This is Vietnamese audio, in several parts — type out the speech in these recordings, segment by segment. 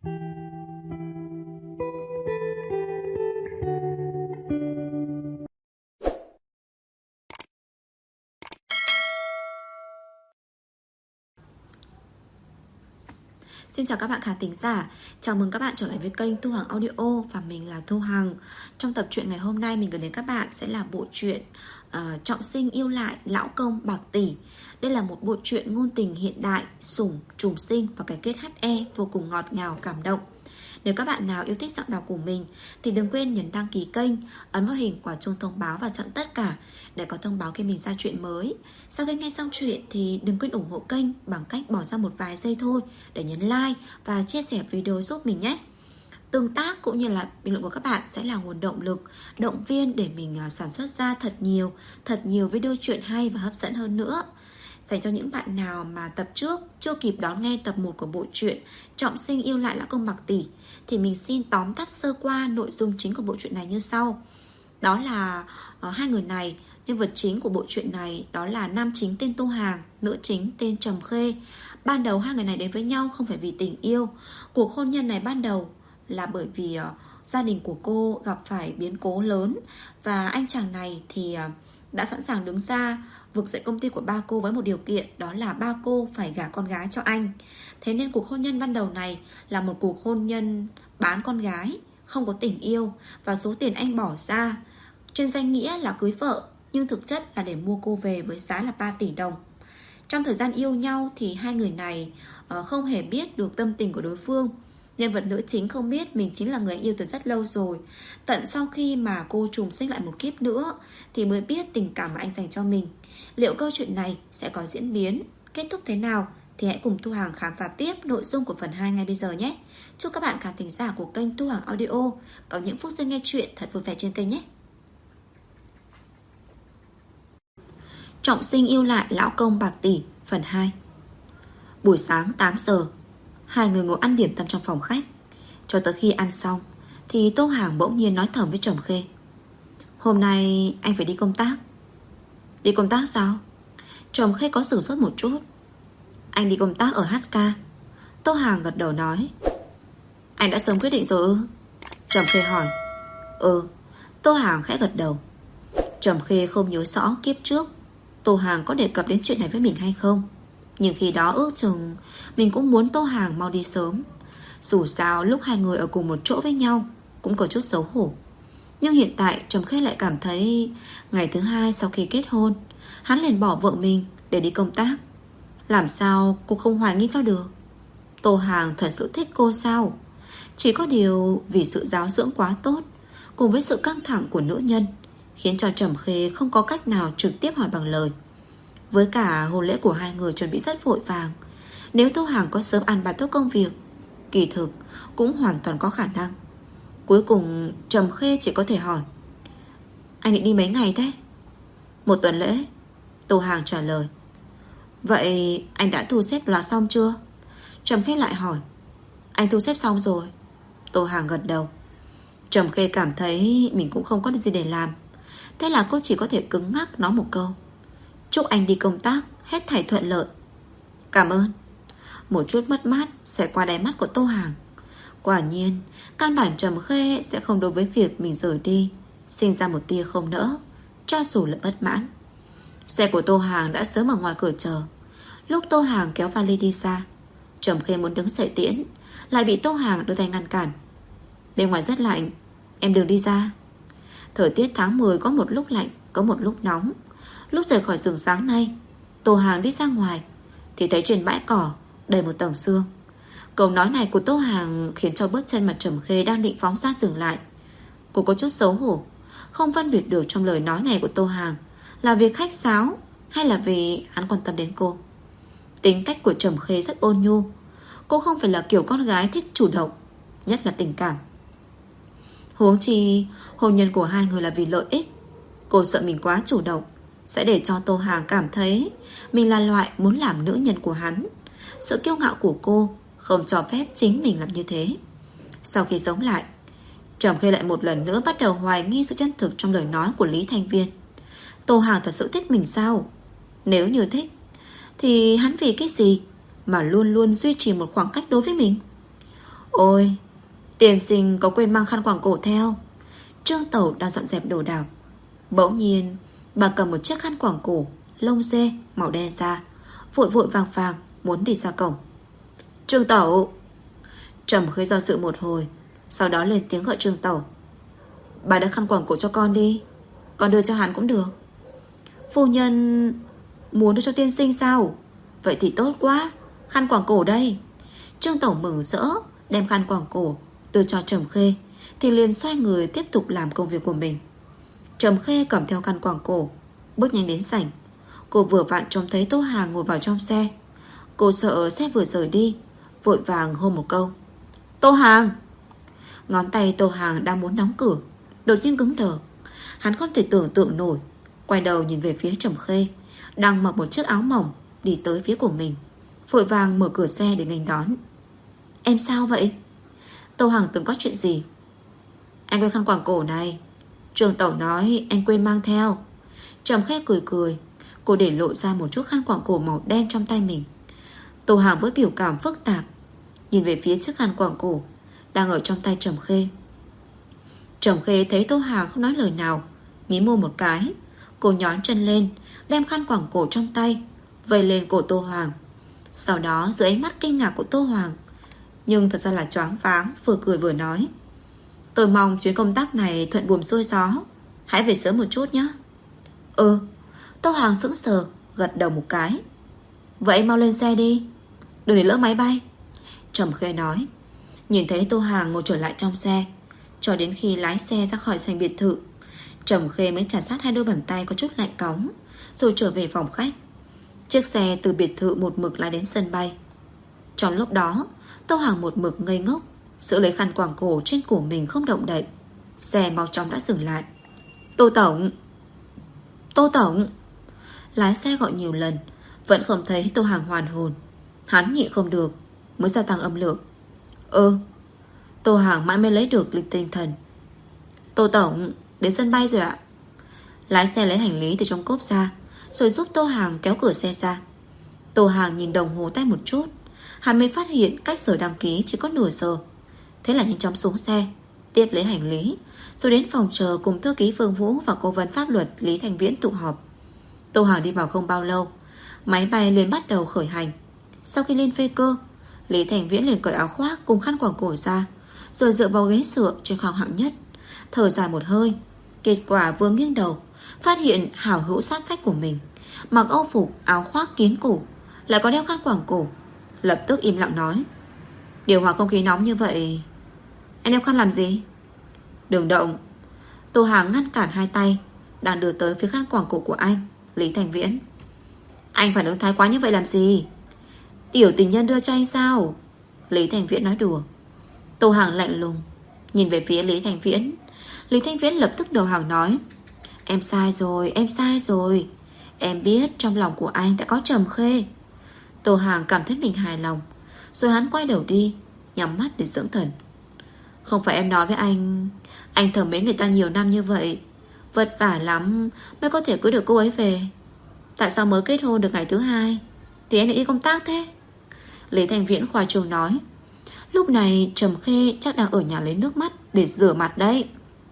Xin chào các bạn khán thính giả. Chào mừng các bạn trở lại với kênh Thu Hằng Audio và mình là Thu Hằng. Trong tập truyện ngày hôm nay mình gửi đến các bạn sẽ là bộ truyện Trọng Sinh Yêu Lại Lão Công Bạc Tỷ. Đây là một bộ truyện ngôn tình hiện đại, sủng, trùng sinh và cái kết HE vô cùng ngọt ngào cảm động. Nếu các bạn nào yêu thích giọng đọc của mình thì đừng quên nhấn đăng ký kênh, ấn vào hình quả chuông thông báo và chọn tất cả để có thông báo khi mình ra chuyện mới. Sau khi nghe xong chuyện thì đừng quên ủng hộ kênh bằng cách bỏ ra một vài giây thôi để nhấn like và chia sẻ video giúp mình nhé. Tương tác cũng như là bình luận của các bạn sẽ là nguồn động lực, động viên để mình sản xuất ra thật nhiều video truyện hay và hấp dẫn hơn nữa. Dành cho những bạn nào mà tập trước chưa kịp đón nghe tập 1 của bộ truyện Trọng Sinh Yêu Lại Lão Công Bạc Tỷ thì mình xin tóm tắt sơ qua nội dung chính của bộ truyện này như sau. Đó là hai người này, nhân vật chính của bộ truyện này đó là nam chính tên Tô Hàng, nữ chính tên Trầm Khê. Ban đầu hai người này đến với nhau không phải vì tình yêu. Cuộc hôn nhân này ban đầu là bởi vì gia đình của cô gặp phải biến cố lớn và anh chàng này thì đã sẵn sàng đứng ra vực dậy công ty của ba cô với một điều kiện, đó là ba cô phải gả con gái cho anh. Thế nên cuộc hôn nhân ban đầu này là một cuộc hôn nhân bán con gái, không có tình yêu. Và số tiền anh bỏ ra trên danh nghĩa là cưới vợ, nhưng thực chất là để mua cô về với giá là 3 tỷ đồng. Trong thời gian yêu nhau thì hai người này không hề biết được tâm tình của đối phương. Nhân vật nữ chính không biết mình chính là người yêu từ rất lâu rồi. Tận sau khi mà cô trùng sinh lại một kiếp nữa thì mới biết tình cảm mà anh dành cho mình. Liệu câu chuyện này sẽ có diễn biến, kết thúc thế nào thì hãy cùng Thu Hằng khám phá tiếp nội dung của phần 2 ngay bây giờ nhé. Chúc các bạn khán thính giả của kênh Thu Hằng Audio có những phút giây nghe chuyện thật vui vẻ trên kênh nhé. Trọng Sinh Yêu Lại Lão Công Bạc Tỷ phần 2. Buổi sáng 8 giờ, hai người ngồi ăn điểm tâm trong phòng khách. Cho tới khi ăn xong thì Tô Hàng bỗng nhiên nói thầm với Trầm Khê: "Hôm nay anh phải đi công tác." "Đi công tác sao?" Trầm Khê có sửng sốt một chút. "Anh đi công tác ở HK." Tô Hàng gật đầu nói. "Anh đã sớm quyết định rồi ư?" Trầm Khê hỏi. "Ừ." Tô Hàng khẽ gật đầu. Trầm Khê không nhớ rõ kiếp trước Tô Hàng có đề cập đến chuyện này với mình hay không, nhưng khi đó ước chừng mình cũng muốn Tô Hàng mau đi sớm. Dù sao lúc hai người ở cùng một chỗ với nhau cũng có chút xấu hổ. Nhưng hiện tại Trầm Khê lại cảm thấy ngày thứ 2 sau khi kết hôn, hắn liền bỏ vợ mình để đi công tác. Làm sao cô không hoài nghi cho được? Tô Hàng thật sự thích cô sao? Chỉ có điều vì sự giáo dưỡng quá tốt cùng với sự căng thẳng của nữ nhân khiến cho Trầm Khê không có cách nào trực tiếp hỏi bằng lời. Với cả hôn lễ của hai người chuẩn bị rất vội vàng, nếu Tô Hàng có sớm ăn bài tốt công việc, kỳ thực cũng hoàn toàn có khả năng. Cuối cùng Trầm Khê chỉ có thể hỏi: "Anh định đi mấy ngày thế?" "1 tuần lễ." Tô Hàng trả lời. "Vậy anh đã thu xếp loạt xong chưa?" Trầm Khê lại hỏi. "Anh thu xếp xong rồi." Tô Hàng gật đầu. Trầm Khê cảm thấy mình cũng không có gì để làm, thế là cô chỉ có thể cứng ngắc nói một câu: "Chúc anh đi công tác hết thảy thuận lợi." "Cảm ơn." Một chút mất mát sẽ qua đáy mắt của Tô Hàng. Quả nhiên căn bản Trầm Khê sẽ không đối với việc mình rời đi sinh ra một tia không nỡ, cho dù là bất mãn. Xe của Tô Hàng đã sớm ở ngoài cửa chờ. Lúc Tô Hàng kéo vali đi xa, Trầm Khê muốn đứng dậy tiễn, lại bị Tô Hàng đưa tay ngăn cản. "Bên ngoài rất lạnh, em đừng đi ra." Thời tiết tháng 10 có một lúc lạnh, có một lúc nóng. Lúc rời khỏi rừng sáng nay, Tô Hàng đi ra ngoài thì thấy trên bãi cỏ đầy một tầng sương. Câu nói này của Tô Hàng khiến cho bước chân mặt Trầm Khê đang định phóng ra dừng lại. Cô có chút xấu hổ, không phân biệt được trong lời nói này của Tô Hàng là việc khách sáo hay là vì hắn quan tâm đến cô. Tính cách của Trầm Khê rất ôn nhu. Cô không phải là kiểu con gái thích chủ động, nhất là tình cảm. Huống chi hôn nhân của hai người là vì lợi ích. Cô sợ mình quá chủ động sẽ để cho Tô Hàng cảm thấy mình là loại muốn làm nữ nhân của hắn. Sự kiêu ngạo của cô không cho phép chính mình làm như thế. Sau khi sống lại, Trầm Khê lại một lần nữa bắt đầu hoài nghi sự chân thực trong lời nói của Lý Thanh Viên. Tô Hàng thật sự thích mình sao? Nếu như thích thì hắn vì cái gì mà luôn luôn duy trì một khoảng cách đối với mình? Ôi, tiên sinh có quên mang khăn quàng cổ theo. Trương Tẩu đang dọn dẹp đồ đạc. Bỗng nhiên bà cầm một chiếc khăn quàng cổ lông dê màu đen ra, vội vội vàng vàng muốn đi ra cổng. Trương Tẩu. Trầm Khê do dự một hồi, sau đó lên tiếng gọi Trương Tẩu. Bà đã khăn quàng cổ cho con đi, con đưa cho hắn cũng được. Phu nhân muốn đưa cho tiên sinh sao? Vậy thì tốt quá, khăn quàng cổ đây. Trương Tẩu mừng rỡ đem khăn quàng cổ đưa cho Trầm Khê, thì liền xoay người tiếp tục làm công việc của mình. Trầm Khê cầm theo khăn quàng cổ, bước nhanh đến sảnh. Cô vừa vặn trông thấy Tô Hàng ngồi vào trong xe. Cô sợ xe vừa rời đi, vội vàng hô một câu. Tô Hàng. Ngón tay Tô Hàng đang muốn đóng cửa, đột nhiên cứng đờ. Hắn không thể tưởng tượng nổi, quay đầu nhìn về phía Trầm Khê đang mặc một chiếc áo mỏng đi tới phía của mình, vội vàng mở cửa xe để nghênh đón. Em sao vậy? Tô Hàng từng có chuyện gì? Anh quên khăn quàng cổ này, Trương Tẩu nói anh quên mang theo. Trầm Khê cười cười. Cô để lộ ra một chút khăn quàng cổ màu đen trong tay mình. Tô Hàng với biểu cảm phức tạp nhìn về phía chiếc khăn quàng cổ đang ở trong tay Trầm Khê. Trầm Khê thấy Tô Hàng không nói lời nào, mí môi một cái. Cô nhón chân lên, đem khăn quàng cổ trong tay vây lên cổ Tô Hoàng. Sau đó dưới ánh mắt kinh ngạc của Tô Hoàng, nhưng thật ra là choáng váng, vừa cười vừa nói. Tôi mong chuyến công tác này thuận buồm xuôi gió. Hãy về sớm một chút nhé. Ừ. Tô Hoàng sững sờ, gật đầu một cái. Vậy mau lên xe đi, đừng để lỡ máy bay, Trầm Khê nói. Nhìn thấy Tô Hàng ngồi trở lại trong xe, cho đến khi lái xe ra khỏi sảnh biệt thự, Trầm Khê mới trà sát hai đôi bàn tay có chút lạnh cóng, rồi trở về phòng khách. Chiếc xe từ biệt thự một mực lái đến sân bay. Trong lúc đó, Tô Hàng một mực ngây ngốc, giữ lấy khăn quàng cổ trên cổ mình không động đậy. Xe mau chóng đã dừng lại. Tô Tổng. Tô Tổng. Lái xe gọi nhiều lần, vẫn không thấy Tô Hàng hoàn hồn. Hắn nhịn không được, mới gia tăng âm lượng. Tô Hàng mãi mới lấy được lịch tinh thần. Tô Tổng, đến sân bay rồi ạ. Lái xe lấy hành lý từ trong cốp ra, rồi giúp Tô Hàng kéo cửa xe ra. Tô Hàng nhìn đồng hồ tay một chút, hắn mới phát hiện cách giờ đăng ký chỉ có nửa giờ. Thế là nhanh chóng xuống xe, tiếp lấy hành lý, rồi đến phòng chờ cùng thư ký Phương Vũ và cố vấn pháp luật Lý Thành Viễn tụ họp. Tô Hàng đi vào không bao lâu, máy bay liền bắt đầu khởi hành. Sau khi lên phi cơ, Lý Thành Viễn liền cởi áo khoác cùng khăn quàng cổ ra, rồi dựa vào ghế dựa trên khoang hạng nhất, thở dài một hơi. Kết quả vừa nghiêng đầu, phát hiện hảo hữu sát vách của mình mặc âu phục áo khoác kín cổ, lại có đeo khăn quàng cổ, lập tức im lặng nói. Điều hòa không khí nóng như vậy, anh đeo khăn làm gì? Đừng động. Tô Hàng ngăn cản hai tay đang đưa tới phía khăn quàng cổ của anh. Lý Thành Viễn. Anh phản ứng thái quá như vậy làm gì? Tiểu tình nhân đưa cho anh sao? Lý Thành Viễn nói đùa. Tô Hàng lạnh lùng nhìn về phía Lý Thành Viễn. Lý Thành Viễn lập tức đầu hàng nói. Em sai rồi, em sai rồi. Em biết trong lòng của anh đã có Trầm Khê. Tô Hàng cảm thấy mình hài lòng, rồi hắn quay đầu đi, nhắm mắt để dưỡng thần. Không phải em nói với anh thầm mến người ta nhiều năm như vậy, vất vả lắm mới có thể cưới được cô ấy về. Tại sao mới kết hôn được ngày thứ hai thì em lại đi công tác thế? Lý Thành Viễn khoa trương nói. Lúc này Trầm Khê chắc đang ở nhà lấy nước mắt để rửa mặt đấy.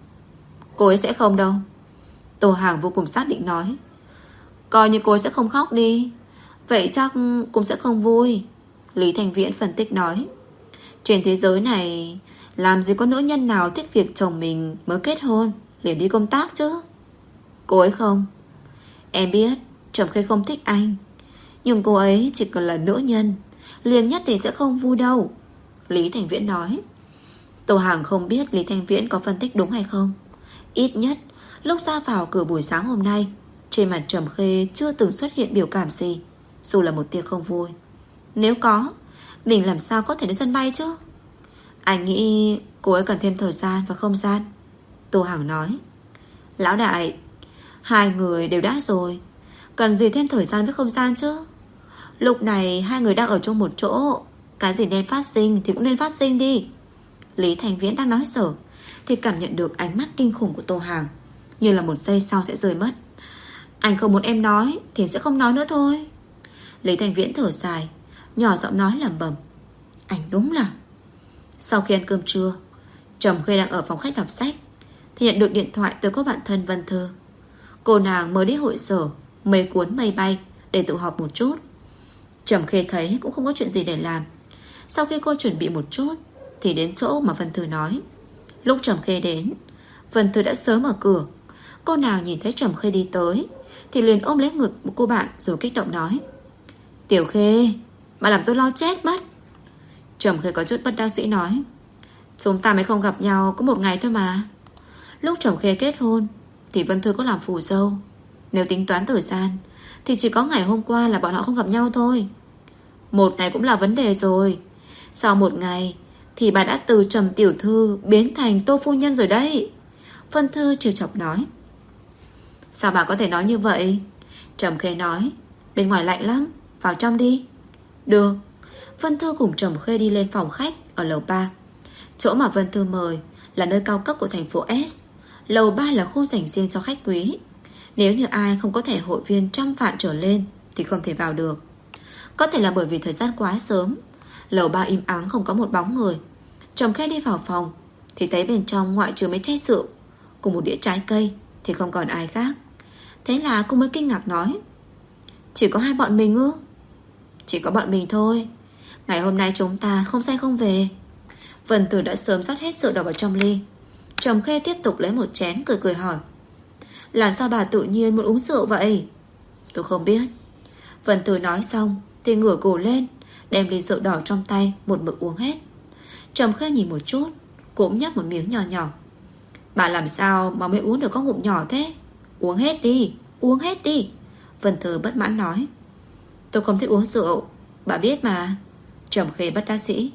Cô ấy sẽ không đâu, Tô Hàng vô cùng xác định nói. Coi như cô ấy sẽ không khóc đi, vậy chắc cũng sẽ không vui, Lý Thành Viễn phân tích nói. Trên thế giới này làm gì có nữ nhân nào thích việc chồng mình mới kết hôn liền đi công tác chứ? Cô ấy không. Em biết Trầm Khê không thích anh, nhưng cô ấy chỉ cần là nữ nhân liền nhất định sẽ không vui đâu, Lý Thành Viễn nói. Tô Hàng không biết Lý Thành Viễn có phân tích đúng hay không. Ít nhất lúc ra vào cửa buổi sáng hôm nay, trên mặt Trầm Khê chưa từng xuất hiện biểu cảm gì, dù là một tia không vui. Nếu có, mình làm sao có thể đến sân bay chứ? Anh nghĩ cô ấy cần thêm thời gian và không gian, Tô Hàng nói. Lão đại, hai người đều đã rồi, cần gì thêm thời gian với không gian chứ? Lúc này hai người đang ở chung một chỗ, cái gì nên phát sinh thì cũng nên phát sinh đi. Lý Thành Viễn đang nói sở thì cảm nhận được ánh mắt kinh khủng của Tô Hàng, như là một giây sau sẽ rơi mất. Anh không muốn em nói thì em sẽ không nói nữa thôi. Lý Thành Viễn thở dài, nhỏ giọng nói lẩm bẩm. Anh đúng là Sau khi ăn cơm trưa, Trầm Khê đang ở phòng khách đọc sách thì nhận được điện thoại từ cô bạn thân Vân Thư. Cô nàng mới đi hội sở mây cuốn mây bay để tụ họp một chút. Trầm Khê thấy cũng không có chuyện gì để làm. Sau khi cô chuẩn bị một chút thì đến chỗ mà Vân Thư nói. Lúc Trầm Khê đến, Vân Thư đã sớm ở cửa. Cô nàng nhìn thấy Trầm Khê đi tới thì liền ôm lấy ngực một cô bạn rồi kích động nói: Tiểu Khê, bà làm tôi lo chết mất. Trầm Khê có chút bất đắc dĩ nói: Chúng ta mới không gặp nhau có một ngày thôi mà. Lúc Trầm Khê kết hôn thì Vân Thư có làm phù dâu. Nếu tính toán thời gian thì chỉ có ngày hôm qua là bọn họ không gặp nhau thôi. Một ngày cũng là vấn đề rồi. Sau một ngày thì bà đã từ Trầm tiểu thư biến thành Tô phu nhân rồi đấy. Vân Thư trêu chọc nói. Sao bà có thể nói như vậy? Trầm Khê nói: Bên ngoài lạnh lắm, vào trong đi. Được. Vân Thư cùng Trầm Khê đi lên phòng khách ở lầu 3. Chỗ mà Vân Thư mời là nơi cao cấp của thành phố S. Lầu 3 là khu dành riêng cho khách quý. Nếu như ai không có thẻ hội viên 100 vạn trở lên thì không thể vào được. Có thể là bởi vì thời gian quá sớm, lầu 3 im ắng không có một bóng người. Trầm Khê đi vào phòng thì thấy bên trong ngoại trừ mấy chai rượu cùng một đĩa trái cây thì không còn ai khác. Thế là cô mới kinh ngạc nói: Chỉ có hai bọn mình ư? Chỉ có bọn mình thôi. Ngày hôm nay chúng ta không say không về. Vân Tử đã sớm rót hết rượu đỏ vào trong ly. Trầm Khê tiếp tục lấy một chén cười cười hỏi: Làm sao bà tự nhiên muốn uống rượu vậy? Tôi không biết. Vân Tử nói xong thì ngửa cổ lên, đem ly rượu đỏ trong tay một mực uống hết. Trầm Khê nhìn một chút, cũng nhấp một miếng nhỏ nhỏ. Bà làm sao mà mới uống được có ngụm nhỏ thế? Uống hết đi, uống hết đi. Vân Tử bất mãn nói. Tôi không thích uống rượu, bà biết mà. Trầm Khê bất đắc dĩ.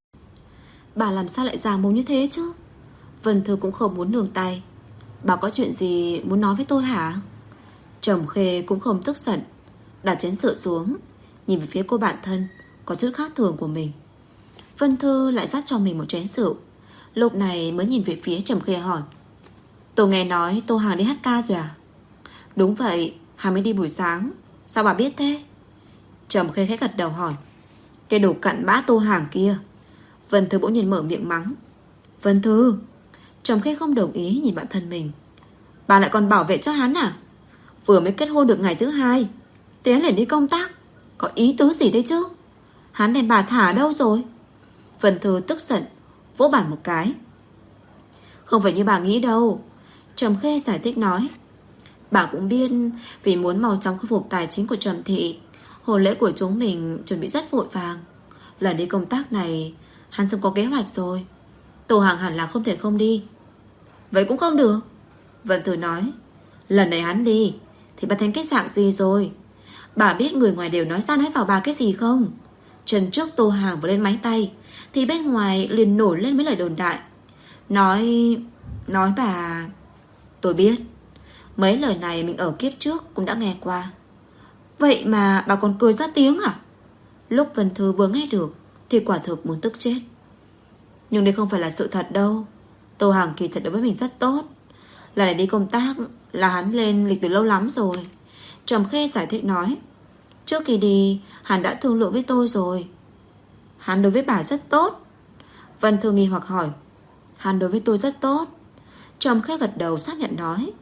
Bà làm sao lại già mồm như thế chứ? Vân Thư cũng không muốn nương tay. Bà có chuyện gì muốn nói với tôi hả? Trầm Khê cũng không tức giận, đặt chén rượu xuống, nhìn về phía cô bạn thân có chút khác thường của mình. Vân Thư lại rót cho mình một chén rượu. Lúc này mới nhìn về phía Trầm Khê hỏi: Tôi nghe nói Tô Hàng đi hát ca rồi à? Đúng vậy, Hàng mới đi buổi sáng. Sao bà biết thế? Trầm Khê khẽ gật đầu hỏi: Cái đồ cặn bã Tô Hàng kia. Vân Thư bỗng nhiên mở miệng mắng. Vân Thư. Trầm Khê không đồng ý nhìn bạn thân mình. Bà lại còn bảo vệ cho hắn à? Vừa mới kết hôn được ngày thứ 2 thì hắn liền đi công tác. Có ý tứ gì đấy chứ? Hắn đem bà thả đâu rồi? Vân Thư tức giận vỗ bàn một cái. Không phải như bà nghĩ đâu. Trầm Khê giải thích nói. Bà cũng biết, vì muốn mau chóng khôi phục tài chính của Trầm thị, hôn lễ của chúng mình chuẩn bị rất vội vàng. Lần đi công tác này hắn sớm có kế hoạch rồi. Tô Hàng hẳn là không thể không đi. Vậy cũng không được. Vân Thư nói. Lần này hắn đi thì bà thành cái dạng gì rồi? Bà biết người ngoài đều nói ra nói vào bà cái gì không? Chân trước Tô Hàng vừa lên máy bay thì bên ngoài liền nổi lên mấy lời đồn đại. Nói bà. Tôi biết. Mấy lời này mình ở kiếp trước cũng đã nghe qua. Vậy mà bà còn cười ra tiếng à? Lúc Vân Thư vừa nghe được thì quả thực muốn tức chết. Nhưng đây không phải là sự thật đâu. Tô Hàng kỳ thật đối với mình rất tốt. Lần này đi công tác là hắn lên lịch từ lâu lắm rồi. Trầm Khê giải thích nói. Trước khi đi hắn đã thương lượng với tôi rồi. Hắn đối với bà rất tốt. Vân Thư nghi hoặc hỏi. Hắn đối với tôi rất tốt. Trầm Khê gật đầu xác nhận nói.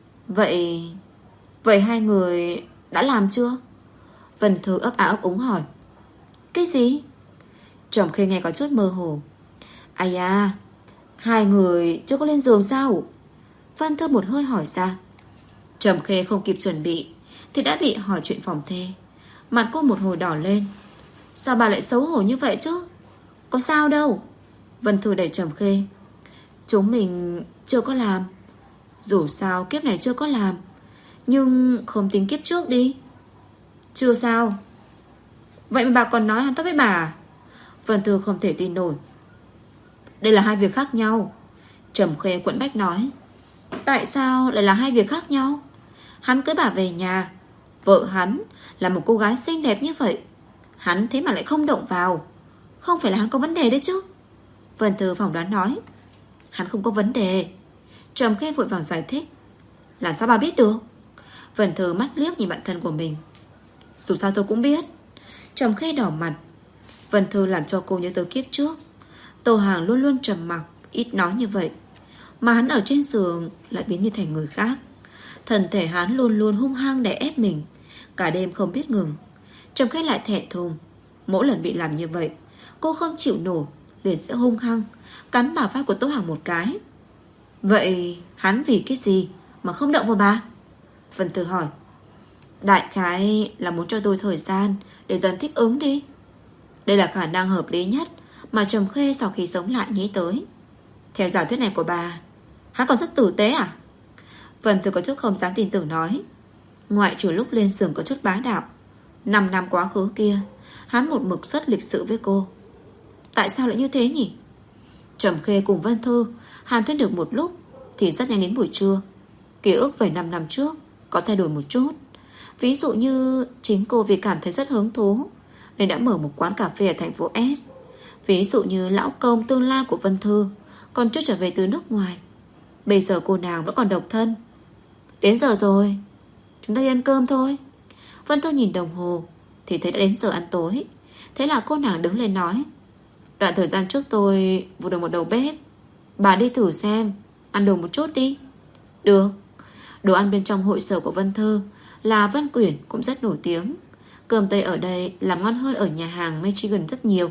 Vậy hai người đã làm chưa? Vân Thư ấp ả ấp úng hỏi. Cái gì? Trầm Khê nghe có chút mơ hồ. Ai da, hai người chưa có lên giường sao? Vân Thư một hơi hỏi ra. Trầm Khê không kịp chuẩn bị thì đã bị hỏi chuyện phòng thê. Mặt cô một hồi đỏ lên. Sao bà lại xấu hổ như vậy chứ? Có sao đâu. Vân Thư đẩy Trầm Khê. Chúng mình chưa có làm. Dù sao kiếp này chưa có làm, nhưng không tính kiếp trước đi. Chưa sao? Vậy mà bà còn nói hắn tốt với bà à? Vân Thư không thể tin nổi. Đây là hai việc khác nhau. Trầm Khê quẫn bách nói. Tại sao lại là hai việc khác nhau? Hắn cưới bà về nhà, vợ hắn là một cô gái xinh đẹp như vậy, hắn thế mà lại không động vào. Không phải là hắn có vấn đề đấy chứ? Vân Thư phỏng đoán nói. Hắn không có vấn đề. Trầm Khê vội vàng giải thích. Làm sao bà biết được? Vân Thư mắt liếc nhìn bạn thân của mình. Dù sao tôi cũng biết. Trầm Khê đỏ mặt. Vân Thư làm cho cô nhớ tới kiếp trước. Tô Hàng luôn luôn trầm mặc, ít nói như vậy, mà hắn ở trên giường lại biến như thành người khác. Thân thể hắn luôn luôn hung hăng đè ép mình, cả đêm không biết ngừng. Trầm Khê lại thẹn thùng. Mỗi lần bị làm như vậy, cô không chịu nổi, liền sẽ hung hăng cắn bả vai của Tô Hàng một cái. Vậy hắn vì cái gì mà không động vào bà? Vân Thư hỏi. Đại khái là muốn cho tôi thời gian để dần thích ứng đi. Đây là khả năng hợp lý nhất mà Trầm Khê sau khi sống lại nghĩ tới. Theo giả thuyết này của bà, hắn còn rất tử tế à? Vân Thư có chút không dám tin tưởng nói. Ngoại trừ lúc lên giường có chút bá đạo, 5 năm quá khứ kia, hắn một mực rất lịch sự với cô. Tại sao lại như thế nhỉ? Trầm Khê cùng Vân Thư hàn thuyết được một lúc thì rất nhanh đến buổi trưa. Ký ức về 5 năm trước có thay đổi một chút. Ví dụ như chính cô vì cảm thấy rất hứng thú nên đã mở một quán cà phê ở thành phố S. Ví dụ như lão công tương lai của Vân Thư còn chưa trở về từ nước ngoài. Bây giờ cô nàng vẫn còn độc thân. Đến giờ rồi, chúng ta đi ăn cơm thôi. Vân Thư nhìn đồng hồ thì thấy đã đến giờ ăn tối. Thế là cô nàng đứng lên nói. Đoạn thời gian trước tôi vụ được một đầu bếp, bà đi thử xem, ăn đồ một chút đi. Được. Đồ ăn bên trong hội sở của Vân Thư là Vân Quyển cũng rất nổi tiếng. Cơm Tây ở đây làm ngon hơn ở nhà hàng Michigan rất nhiều.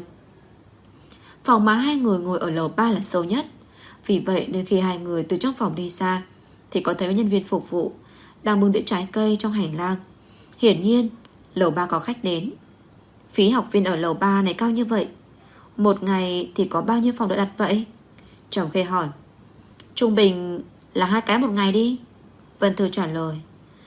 Phòng mà hai người ngồi ở lầu 3 là sâu nhất. Vì vậy nên khi hai người từ trong phòng đi xa thì có thấy nhân viên phục vụ đang bưng đĩa trái cây trong hành lang. Hiển nhiên lầu 3 có khách đến. Phí học viên ở lầu 3 này cao như vậy, một ngày thì có bao nhiêu phòng được đặt vậy? Trầm Khê hỏi. Trung bình là 2 cái một ngày đi. Vân Thư trả lời.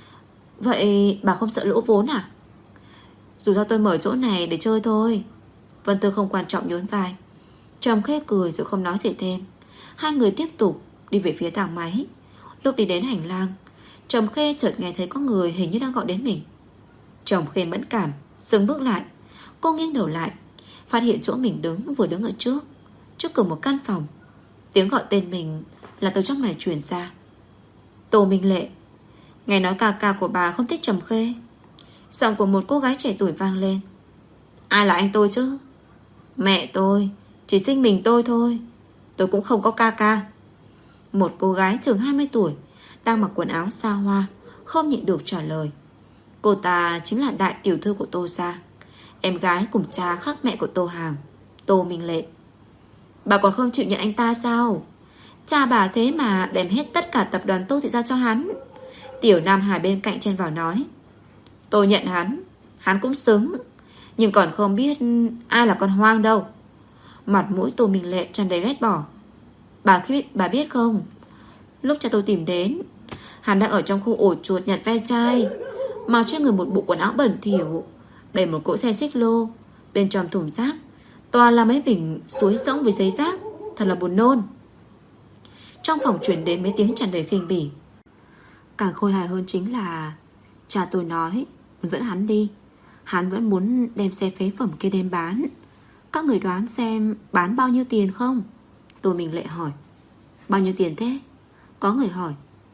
Vậy bà không sợ lỗ vốn à? Dù sao tôi mở chỗ này để chơi thôi. Vân Thư không quan trọng nhún vai. Trầm Khê cười rồi không nói gì thêm. Hai người tiếp tục đi về phía thang máy. Lúc đi đến hành lang, Trầm Khê chợt nghe thấy có người hình như đang gọi đến mình. Trầm Khê mẫn cảm dừng bước lại. Cô nghiêng đầu lại, phát hiện chỗ mình vừa đứng ở trước cửa một căn phòng. Tiếng gọi tên mình là từ trong này truyền ra. Tô Minh Lệ. Nghe nói ca ca của bà không thích Trầm Khê. Giọng của một cô gái trẻ tuổi vang lên. Ai là anh tôi chứ? Mẹ tôi, chỉ sinh mình tôi thôi. Tôi cũng không có ca ca. Một cô gái chừng 20 tuổi đang mặc quần áo xa hoa không nhịn được trả lời. Cô ta chính là đại tiểu thư của Tô gia, em gái cùng cha khác mẹ của Tô Hàng, Tô Minh Lệ. Bà còn không chịu nhận anh ta sao? Cha bà thế mà đem hết tất cả tập đoàn Tô Thị ra cho hắn. Tiểu Nam Hải bên cạnh chen vào nói. Tôi nhận hắn cũng xứng, nhưng còn không biết ai là con hoang đâu. Mặt mũi Tô Minh Lệ tràn đầy ghét bỏ. Bà biết không, lúc cha tôi tìm đến, hắn đang ở trong khu ổ chuột nhặt ve chai, mặc trên người một bộ quần áo bẩn thỉu, đẩy một cỗ xe xích lô. Bên trong thùng rác toàn là mấy bình suối rỗng với giấy rác. Thật là buồn nôn. Trong phòng truyền đến mấy tiếng tràn đầy khinh bỉ. Càng khôi hài hơn chính là cha tôi nói muốn dẫn hắn đi. Hắn vẫn muốn đem xe phế phẩm kia đem bán. Các người đoán xem bán bao nhiêu tiền không? Tô Minh Lệ hỏi. Bao nhiêu tiền thế? Có người hỏi.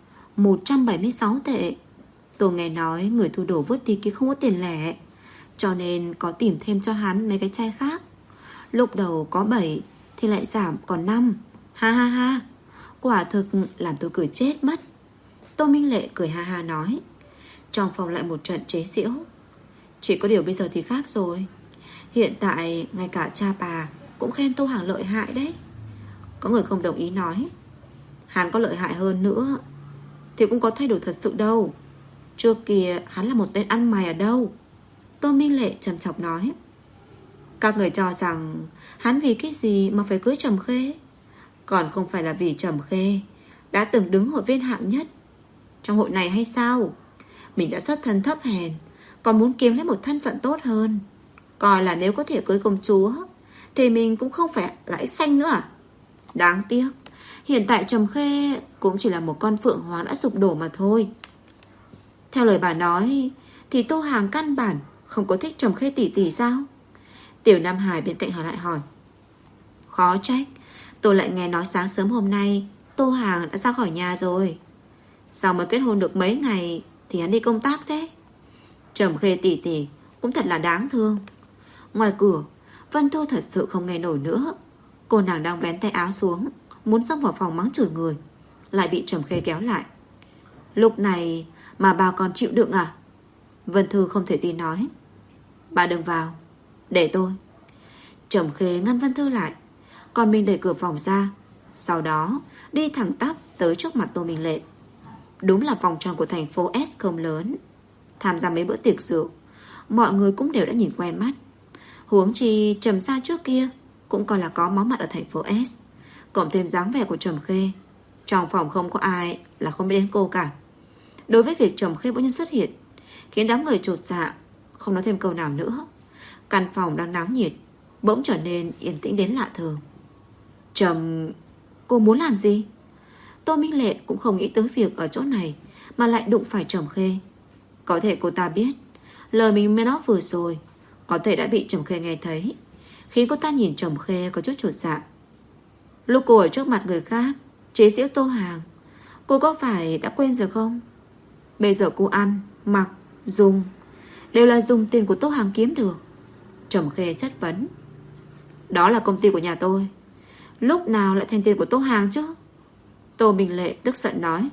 176 tệ. Tôi nghe nói người thu đồ vứt đi kia không có tiền lẻ, cho nên có tìm thêm cho hắn mấy cái chai khác. Lúc đầu có 7 thì lại giảm còn 5. Ha ha ha. Quả thực làm tôi cười chết mất. Tô Minh Lệ cười ha ha nói. Trong phòng lại một trận chế giễu. Chỉ có điều bây giờ thì khác rồi. Hiện tại ngay cả cha bà cũng khen Tô Hàng lợi hại đấy. Có người không đồng ý nói. Hắn có lợi hại hơn nữa thì cũng có thay đổi thật sự đâu. Trước kia hắn là một tên ăn mày ở đâu. Tô Minh Lệ trầm trọng nói. Các người cho rằng hắn vì cái gì mà phải cưới Trầm Khê? Còn không phải là vì Trầm Khê đã từng đứng hội viên hạng nhất trong hội này hay sao? Mình đã xuất thân thấp hèn, còn muốn kiếm lấy một thân phận tốt hơn, coi là nếu có thể cưới công chúa thì mình cũng không phải là ích xanh nữa à? Đáng tiếc hiện tại Trầm Khê cũng chỉ là một con phượng hoàng đã sụp đổ mà thôi. Theo lời bà nói thì Tô Hàng căn bản không có thích Trầm Khê tỷ tỷ sao? Tiểu Nam Hải bên cạnh hỏi lại hỏi. Khó trách tôi lại nghe nói sáng sớm hôm nay Tô Hàng đã ra khỏi nhà rồi. Sao mới kết hôn được mấy ngày thì hắn đi công tác thế? Trầm Khê tỷ tỷ cũng thật là đáng thương. Ngoài cửa Vân Thu thật sự không nghe nổi nữa. Cô nàng đang vén tay áo xuống, muốn xông vào phòng mắng chửi người, lại bị Trầm Khê kéo lại. Lúc này mà bà còn chịu đựng à? Vân Thư không thể tin nói. Bà đừng vào, để tôi. Trầm Khê ngăn Vân Thư lại, còn mình đẩy cửa phòng ra, sau đó đi thẳng tắp tới trước mặt Tô Minh Lệ. Đúng là vòng tròn của thành phố S không lớn. Tham gia mấy bữa tiệc rượu, mọi người cũng đều đã nhìn quen mắt. Huống chi Trầm gia trước kia cũng còn là có máu mặt ở thành phố S, cộng thêm dáng vẻ của Trầm Khê, trong phòng không có ai là không biết đến cô cả. Đối với việc Trầm Khê bỗng nhiên xuất hiện, khiến đám người chột dạ, không nói thêm câu nào nữa. Căn phòng đang náo nhiệt bỗng trở nên yên tĩnh đến lạ thường. Cô muốn làm gì? Tô Minh Lệ cũng không nghĩ tới việc ở chỗ này mà lại đụng phải Trầm Khê. Có thể cô ta biết lời mình mới nói vừa rồi có thể đã bị Trầm Khê nghe thấy, khiến cô ta nhìn Trầm Khê có chút chột dạ. Lúc cô ở trước mặt người khác chế giễu Tô Hàng, cô có phải đã quên rồi không? Bây giờ cô ăn, mặc, dùng đều là dùng tiền của Tô Hàng kiếm được. Trầm Khê chất vấn. Đó là công ty của nhà tôi, lúc nào lại thành tiền của Tô Hàng chứ? Tô Minh Lệ tức giận nói.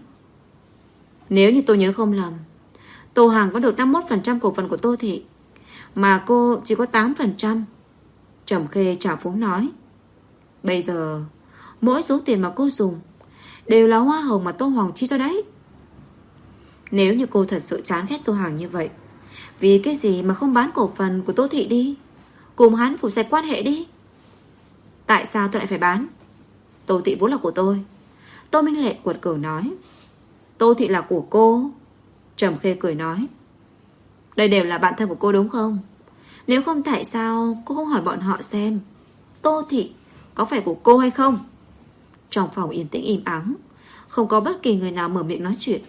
Nếu như tôi nhớ không lầm, Tô Hàng có được 51% cổ phần của Tô Thị, mà cô chỉ có 8%. Trầm Khê trào phúng nói. Bây giờ mỗi số tiền mà cô dùng đều là hoa hồng mà Tô Hoàng chi cho đấy. Nếu như cô thật sự chán ghét Tô Hàng như vậy, vì cái gì mà không bán cổ phần của Tô Thị đi, cùng hắn phủ sạch quan hệ đi? Tại sao tôi lại phải bán? Tô Thị vốn là của tôi. Tô Minh Lệ quật cường nói. Tô Thị là của cô. Trầm Khê cười nói. Đây đều là bạn thân của cô đúng không? Nếu không tại sao cô không hỏi bọn họ xem Tô Thị có phải của cô hay không? Trong phòng yên tĩnh im ắng, không có bất kỳ người nào mở miệng nói chuyện.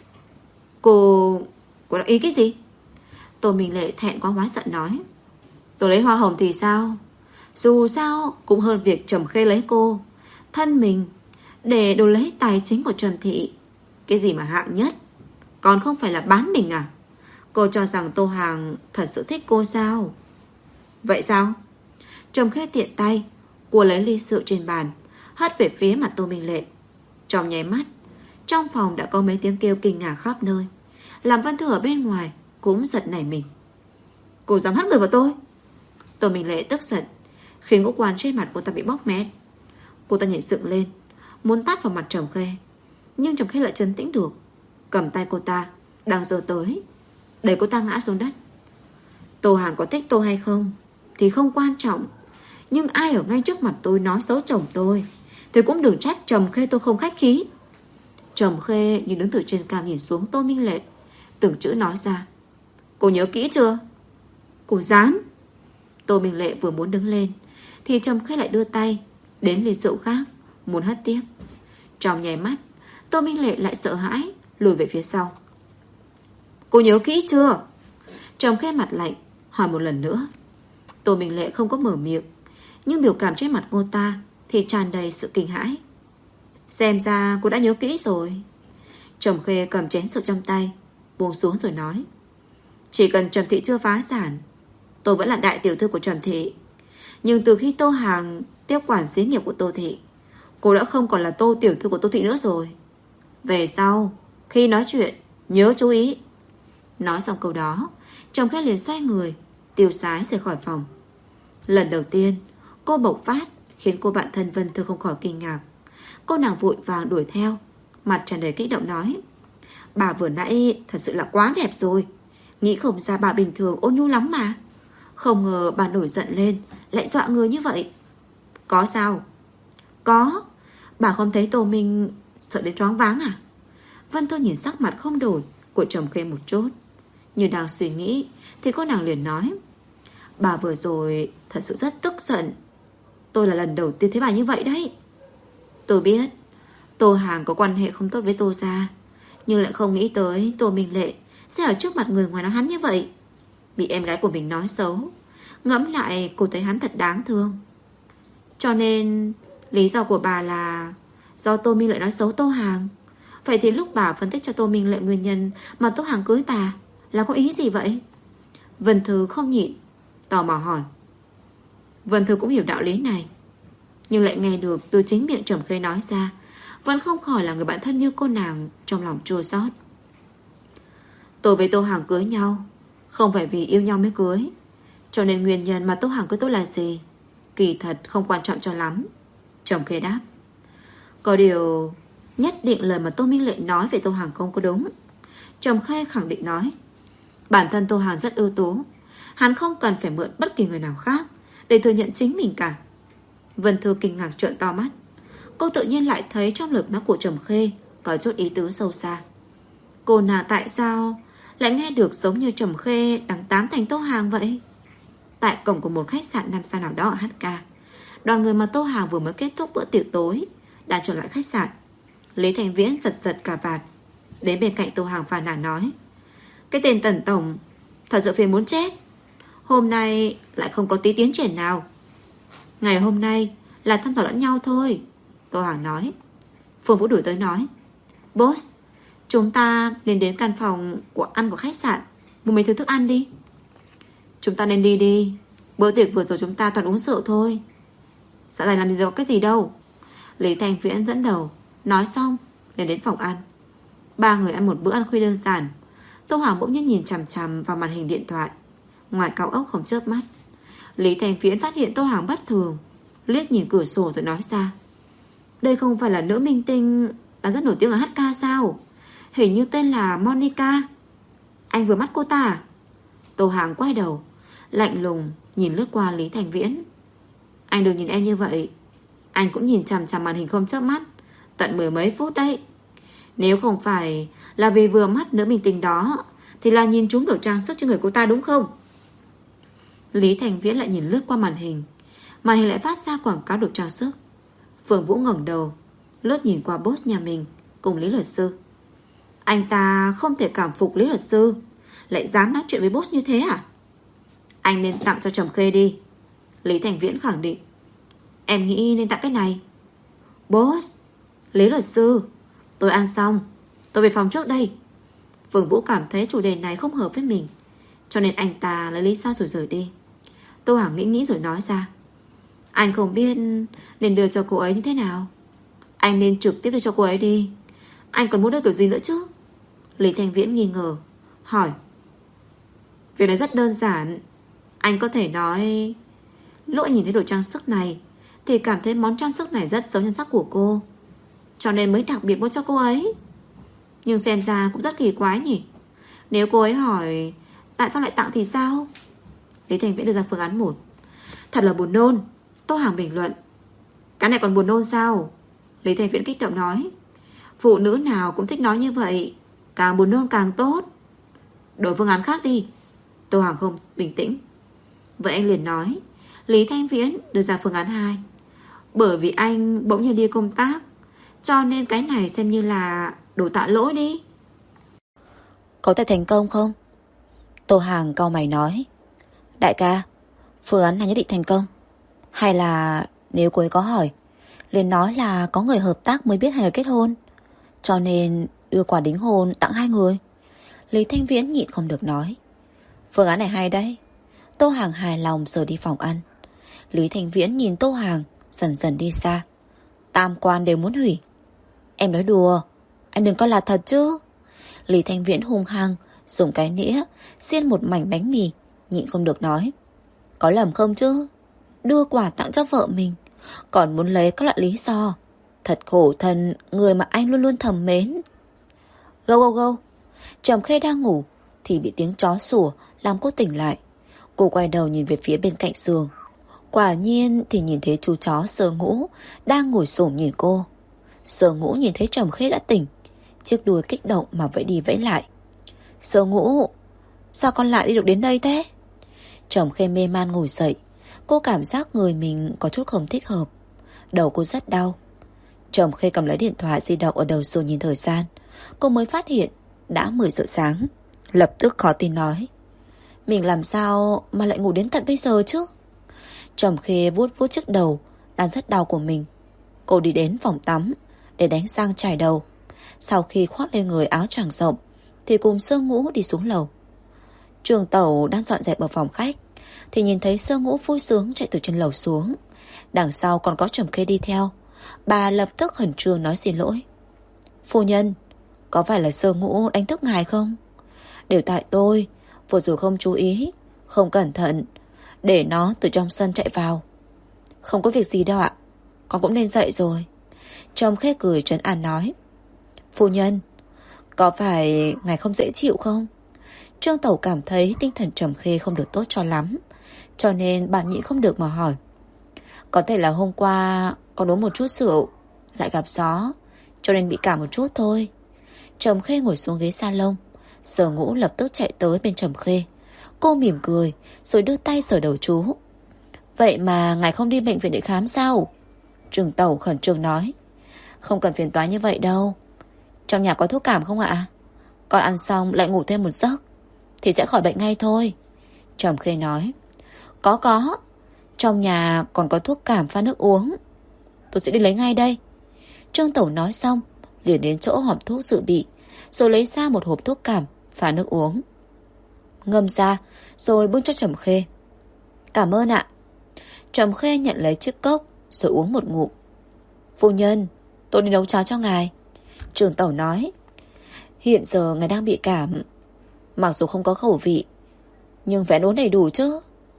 Cô đã ý cái gì? Tô Minh Lệ thẹn quá hóa giận nói. Tôi lấy hoa hồng thì sao? Dù sao cũng hơn việc Trầm Khê lấy cô, thân mình, để đổi lấy tài chính của Trầm Thị. Cái gì mà hạng nhất, còn không phải là bán mình à? Cô cho rằng Tô Hàng thật sự thích cô sao? Vậy sao? Trầm Khê tiện tay cô lấy ly rượu trên bàn, hất về phía mặt Tô Minh Lệ. Trong nháy mắt, trong phòng đã có mấy tiếng kêu kinh ngạc khắp nơi, làm Văn Thư ở bên ngoài cũng giật nảy mình. Cô dám hất người vào tôi? Tô Minh Lệ tức giận, khiến ngũ quan trên mặt cô ta bị bóc mét. Cô ta nhảy dựng lên, muốn tát vào mặt Trầm Khê, nhưng Trầm Khê lại trấn tĩnh được, cầm tay cô ta đang giơ tới, đẩy cô ta ngã xuống đất. Tô Hàng có thích tôi hay không thì không quan trọng, nhưng ai ở ngay trước mặt tôi nói xấu chồng tôi thì cũng đừng trách Trầm Khê tôi không khách khí. Trầm Khê như đứng từ trên cao nhìn xuống Tô Minh Lệ, từng chữ nói ra. Cô nhớ kỹ chưa? Cô dám? Tô Minh Lệ vừa muốn đứng lên thì Trầm Khê lại đưa tay đến ly rượu khác, muốn hất tiếp. Trong nháy mắt, Tô Minh Lệ lại sợ hãi, lùi về phía sau. Cô nhớ kỹ chưa? Trầm Khê mặt lạnh hỏi một lần nữa. Tô Minh Lệ không có mở miệng, nhưng biểu cảm trên mặt cô ta thì tràn đầy sự kinh hãi. Xem ra cô đã nhớ kỹ rồi. Trầm Khê cầm chén rượu trong tay, buông xuống rồi nói. Chỉ cần Trầm Thị chưa phá sản, tôi vẫn là đại tiểu thư của Trầm Thị. Nhưng từ khi Tô Hàng tiếp quản xí nghiệp của Tô Thị, cô đã không còn là Tô tiểu thư của Tô Thị nữa rồi. Về sau, khi nói chuyện, nhớ chú ý. Nói xong câu đó, Trầm Khê liền xoay người, tiêu sái rời khỏi phòng. Lần đầu tiên cô bộc phát khiến cô bạn thân Vân Thư không khỏi kinh ngạc. Cô nàng vội vàng đuổi theo, mặt tràn đầy kích động nói. Bà vừa nãy thật sự là quá đẹp rồi. Nghĩ không ra bà bình thường ôn nhu lắm mà. Không ngờ bà nổi giận lên lại dọa người như vậy. Có sao? Có. Bà không thấy Tô Minh sợ đến choáng váng à? Vân Thư nhìn sắc mặt không đổi của Trầm Khê một chút, như đang suy nghĩ thì cô nàng liền nói. Bà vừa rồi thật sự rất tức giận. Tôi là lần đầu tiên thấy bà như vậy đấy. Tôi biết Tô Hàng có quan hệ không tốt với Tô gia, nhưng lại không nghĩ tới Tô Minh Lệ sẽ ở trước mặt người ngoài nói hắn như vậy. Bị em gái của mình nói xấu, ngẫm lại cô thấy hắn thật đáng thương. Cho nên lý do của bà là do Tô Minh Lệ nói xấu Tô Hàng. Vậy thì lúc bà phân tích cho Tô Minh Lệ nguyên nhân mà Tô Hàng cưới bà là có ý gì vậy? Vân Thư không nhịn, tò mò hỏi. Vân Thư cũng hiểu đạo lý này. nhưng lại nghe được từ chính miệng Trầm Khê nói ra, vẫn không khỏi là người bạn thân như cô nàng trong lòng chua xót. Tôi với Tô Hằng cưới nhau không phải vì yêu nhau mới cưới, cho nên nguyên nhân mà Tô Hằng cưới tôi là gì kỳ thật không quan trọng cho lắm. Trầm Khê đáp. Có điều nhất định lời mà Tô Minh Lệ nói về Tô Hằng không có đúng. Trầm Khê khẳng định nói. Bản thân Tô Hằng rất ưu tú, hắn không cần phải mượn bất kỳ người nào khác để thừa nhận chính mình cả. Vân Thư kinh ngạc trợn to mắt. Cô tự nhiên lại thấy trong lời nói của Trầm Khê có chút ý tứ sâu xa. Cô nào tại sao lại nghe được giống như Trầm Khê đang tán thành Tô Hằng vậy? Tại cổng của một khách sạn 5 sao nào đó ở HK, đoàn người mà Tô Hằng vừa mới kết thúc bữa tiệc tối đang trở lại khách sạn. Lý Thành Viễn giật giật cà vạt đến bên cạnh Tô Hằng phàn nàn nói. Cái tên Tần Tổng thật sự phiền muốn chết. Hôm nay lại không có tí tiến triển nào. Ngày hôm nay là thăm dò lẫn nhau thôi, Tô Hằng nói. Phương Vũ đuổi tới nói. Boss, chúng ta nên đến căn phòng của khách sạn mua mấy thứ thức ăn đi. Chúng ta nên đi. Bữa tiệc vừa rồi chúng ta toàn uống rượu thôi. Dạ dày làm gì có cái gì đâu. Lý Thành Viễn dẫn đầu nói xong liền đến phòng ăn. Ba người ăn một bữa ăn khuya đơn giản. Tô Hoàng bỗng nhiên nhìn chằm chằm vào màn hình điện thoại, ngoài cao ốc không chớp mắt. Lý Thành Viễn phát hiện Tô Hoàng bất thường, liếc nhìn cửa sổ rồi nói ra. Đây không phải là nữ minh tinh đã rất nổi tiếng ở HK sao? Hình như tên là Monica. Anh vừa mắt cô ta à? Tô Hoàng quay đầu lạnh lùng nhìn lướt qua Lý Thành Viễn. Anh đừng nhìn em như vậy. Anh cũng nhìn chằm chằm màn hình không chớp mắt tận 10 mấy phút đấy. Nếu không phải là vì vừa mắt nữ minh tinh đó thì là nhìn trúng đồ trang sức cho người cô ta đúng không? Lý Thành Viễn lại nhìn lướt qua màn hình. Màn hình lại phát ra quảng cáo đồ trang sức. Phương Vũ ngẩng đầu lướt nhìn qua boss nhà mình cùng Lý luật sư. Anh ta không thể cảm phục Lý luật sư, lại dám nói chuyện với boss như thế à? Anh nên tặng cho Trầm Khê đi, Lý Thành Viễn khẳng định. Em nghĩ nên tặng cái này. Boss, Lý luật sư, tôi ăn xong, tôi về phòng trước đây. Phương Vũ cảm thấy chủ đề này không hợp với mình, cho nên anh ta lấy lý do rồi rời đi. Tô Hằng nghĩ rồi nói ra. Anh không biết nên đưa cho cô ấy như thế nào. Anh nên trực tiếp đưa cho cô ấy đi. Anh còn muốn đưa kiểu gì nữa chứ? Lý Thành Viễn nghi ngờ hỏi. Việc này rất đơn giản. Anh có thể nói lúc anh nhìn thấy đồ trang sức này thì cảm thấy món trang sức này rất giống nhan sắc của cô, cho nên mới đặc biệt mua cho cô ấy. Nhưng xem ra cũng rất kỳ quái nhỉ. Nếu cô ấy hỏi tại sao lại tặng thì sao? Lý Thành Viễn đưa ra phương án 1. Thật là buồn nôn, Tô Hằng bình luận. Cái này còn buồn nôn sao? Lý Thành Viễn kích động nói. Phụ nữ nào cũng thích nói như vậy, càng buồn nôn càng tốt. Đổi phương án khác đi. Tô Hằng không bình tĩnh. Vậy anh liền nói. Lý Thanh Viễn đưa ra phương án 2. Bởi vì anh bỗng nhiên đi công tác, cho nên cái này xem như là đổ tạ lỗi đi. Có thể thành công không? Tô Hằng cau mày nói. Đại ca, phương án này nhất định thành công, hay là nếu cô ấy có hỏi liền nói là có người hợp tác mới biết hai người kết hôn, cho nên đưa quà đính hôn tặng hai người? Lý Thanh Viễn nhịn không được nói. Phương án này hay đấy. Tô Hằng hài lòng rời đi phòng ăn. Lý Thanh Viễn nhìn Tô Hằng dần dần đi xa. Tam quan đều muốn hủy. Em nói đùa, anh đừng coi là thật chứ. Lý Thanh Viễn hung hăng dùng cái nĩa xiên một mảnh bánh mì, nhịn không được nói. Có lầm không chứ? Đưa quà tặng cho vợ mình còn muốn lấy các loại lý do. Thật khổ thân người mà anh luôn luôn thầm mến. Gâu gâu gâu. Trầm Khê đang ngủ thì bị tiếng chó sủa làm cô tỉnh lại. Cô quay đầu nhìn về phía bên cạnh giường. Quả nhiên thì nhìn thấy chú chó Sơ Ngũ đang ngồi xổm nhìn cô. Sơ Ngũ nhìn thấy Trầm Khê đã tỉnh, chiếc đuôi kích động mà vẫy đi vẫy lại. Sơ Ngũ, sao con lại đi được đến đây thế? Trầm Khê mê man ngồi dậy. Cô cảm giác người mình có chút không thích hợp. Đầu cô rất đau. Trầm Khê cầm lấy điện thoại di động ở đầu giường nhìn thời gian. Cô mới phát hiện đã 10 giờ sáng. Lập tức khó tin nói. Mình làm sao mà lại ngủ đến tận bây giờ chứ? Trầm Khê vuốt vuốt chiếc đầu đang rất đau của mình. Cô đi đến phòng tắm để đánh răng chải đầu. Sau khi khoác lên người áo choàng rộng thì cùng Sơ Ngũ đi xuống lầu. Trường Tẩu đang dọn dẹp ở phòng khách thì nhìn thấy Sơ Ngũ vui sướng chạy từ trên lầu xuống. Đằng sau còn có Trầm Khê đi theo. Bà lập tức khẩn trương nói xin lỗi. Phu nhân, có phải là Sơ Ngũ đánh thức ngài không? Đều tại tôi, vừa rồi không chú ý, không cẩn thận, để nó từ trong sân chạy vào. Không có việc gì đâu ạ, con cũng nên dậy rồi. Trầm Khê cười trấn an nói. Phu nhân, có phải ngài không dễ chịu không? Trương Tẩu cảm thấy tinh thần Trầm Khê không được tốt cho lắm, cho nên bà nhịn không được mà hỏi. Có thể là hôm qua con uống một chút rượu, lại gặp gió, cho nên bị cảm một chút thôi. Trầm Khê ngồi xuống ghế salon. Sở Ngũ lập tức chạy tới bên Trầm Khê. Cô mỉm cười rồi đưa tay sờ đầu chú. Vậy mà ngài không đi bệnh viện để khám sao? Trương Tẩu khẩn trương nói. Không cần phiền toái như vậy đâu. Trong nhà có thuốc cảm không ạ? Con ăn xong lại ngủ thêm một giấc thì sẽ khỏi bệnh ngay thôi. Trầm Khê nói. Có. Trong nhà còn có thuốc cảm pha nước uống. Tôi sẽ đi lấy ngay đây. Trương Tẩu nói xong liền đến chỗ hòm thuốc dự bị, rồi lấy ra một hộp thuốc cảm pha nước uống, ngâm ra rồi bưng cho Trầm Khê. Cảm ơn ạ. Trầm Khê nhận lấy chiếc cốc rồi uống một ngụm. Phu nhân, tôi đi nấu cháo cho ngài. Trương Tẩu nói. Hiện giờ ngài đang bị cảm, mặc dù không có khẩu vị, nhưng phải uống đầy đủ chứ.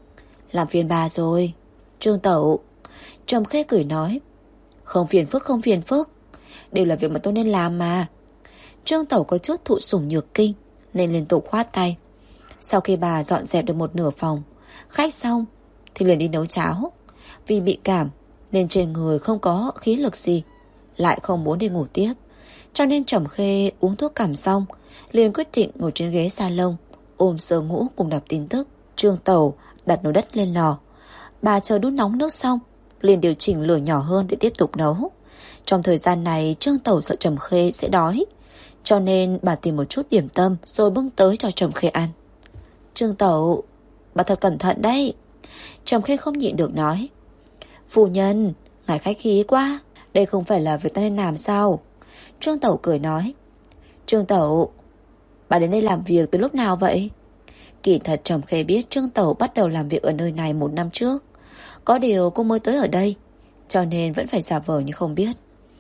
Làm phiền bà rồi, Trương Tẩu. Trầm Khê cười nói. Không phiền phức, đều là việc mà tôi nên làm mà. Trương Tẩu có chút thụ sủng nhược kinh nên liên tục khoát tay. Sau khi bà dọn dẹp được một nửa phòng khách xong thì liền đi nấu cháo. Vì bị cảm nên trên người không có khí lực gì, lại không muốn đi ngủ tiếp, cho nên Trầm Khê uống thuốc cảm xong liền quyết định ngồi trên ghế salon ôm Sơ Ngũ cùng đọc tin tức. Trương Tẩu đặt nồi đất lên lò. Bà chờ đun nóng nước xong liền điều chỉnh lửa nhỏ hơn để tiếp tục nấu. Trong thời gian này Trương Tẩu sợ Trầm Khê sẽ đói, cho nên bà tìm một chút điểm tâm rồi bưng tới cho Trầm Khê ăn. Trương Tẩu, bà thật cẩn thận đấy. Trầm Khê không nhịn được nói. Phu nhân, ngài khách khí quá, đây không phải là việc ta nên làm sao? Trương Tẩu cười nói. Trương Tẩu, bà đến đây làm việc từ lúc nào vậy? Kỳ thật Trầm Khê biết Trương Tẩu bắt đầu làm việc ở nơi này 1 năm trước. Có điều cô mới tới ở đây, cho nên vẫn phải giả vờ như không biết.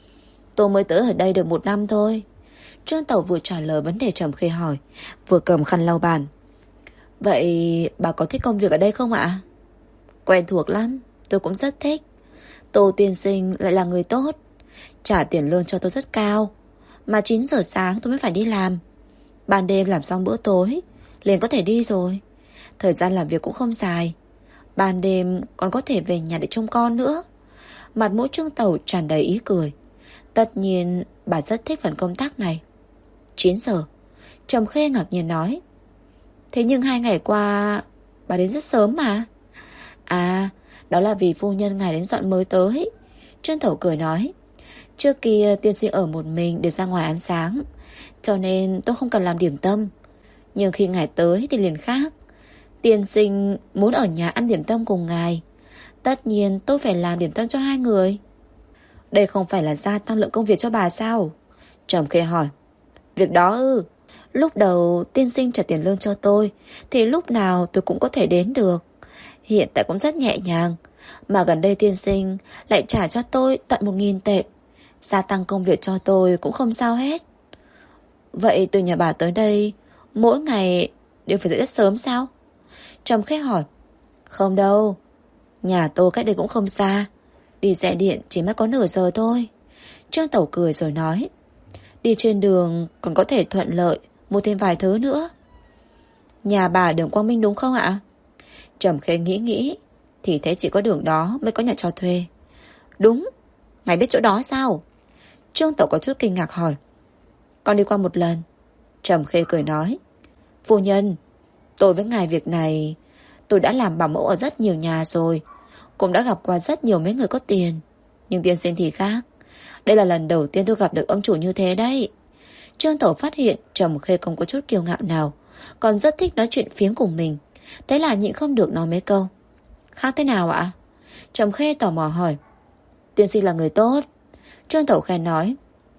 Tôi mới tới ở đây được 1 năm thôi. Trương Tẩu vừa trả lời vấn đề Trầm Khê hỏi, vừa cầm khăn lau bàn. Vậy bà có thích công việc ở đây không ạ? Quen thuộc lắm, tôi cũng rất thích. Tô tiên sinh lại là người tốt, trả tiền lương cho tôi rất cao, mà 9 giờ sáng tôi mới phải đi làm. Ban đêm làm xong bữa tối liền có thể đi rồi. Thời gian làm việc cũng không dài, ban đêm còn có thể về nhà để trông con nữa. Mặt mũi Trương Tẩu tràn đầy ý cười. Tất nhiên bà rất thích phần công tác này. 9 giờ. Trầm Khê ngạc nhiên nói. Thế nhưng 2 ngày qua bà đến rất sớm mà. À, đó là vì phu nhân ngài đến dọn mới tới. Trương Tẩu cười nói. Trước kia tiên sinh ở một mình để ra ngoài ăn sáng, cho nên tôi không cần làm điểm tâm. Nhưng khi ngài tới thì liền khác. Tiên sinh muốn ở nhà ăn điểm tâm cùng ngài, tất nhiên tôi phải làm điểm tâm cho 2 người. Đây không phải là gia tăng lượng công việc cho bà sao? Trầm Khê hỏi. Việc đó ư? Lúc đầu tiên sinh trả tiền lương cho tôi thì lúc nào tôi cũng có thể đến được. Hiện tại cũng rất nhẹ nhàng, mà gần đây tiên sinh lại trả cho tôi tận 1.000 tệ. Gia tăng công việc cho tôi cũng không sao hết. Vậy từ nhà bà tới đây mỗi ngày đều phải dậy rất sớm sao? Trầm Khê hỏi. Không đâu, nhà tôi cách đây cũng không xa, đi xe điện chỉ mất có nửa giờ thôi. Trương Tẩu cười rồi nói. Đi trên đường còn có thể thuận lợi mua thêm vài thứ nữa. Nhà bà đường Quang Minh đúng không ạ? Trầm Khê nghĩ thì thấy chỉ có đường đó mới có nhà cho thuê. Đúng, ngài biết chỗ đó sao? Trương Tẩu có chút kinh ngạc hỏi. Con đi qua một lần. Trầm Khê cười nói. Phu nhân, tôi với ngài việc này tôi đã làm bảo mẫu ở rất nhiều nhà rồi, cũng đã gặp qua rất nhiều mấy người có tiền. Nhưng tiên sinh thì khác. Đây là lần đầu tiên tôi gặp được ông chủ như thế đấy. Trương Tẩu phát hiện Trầm Khê không có chút kiêu ngạo nào, còn rất thích nói chuyện phiếm cùng mình. Thế là nhịn không được nói mấy câu. Khác thế nào ạ? Trầm Khê tò mò hỏi. Tiên sinh là người tốt. Trương Tẩu khen nói.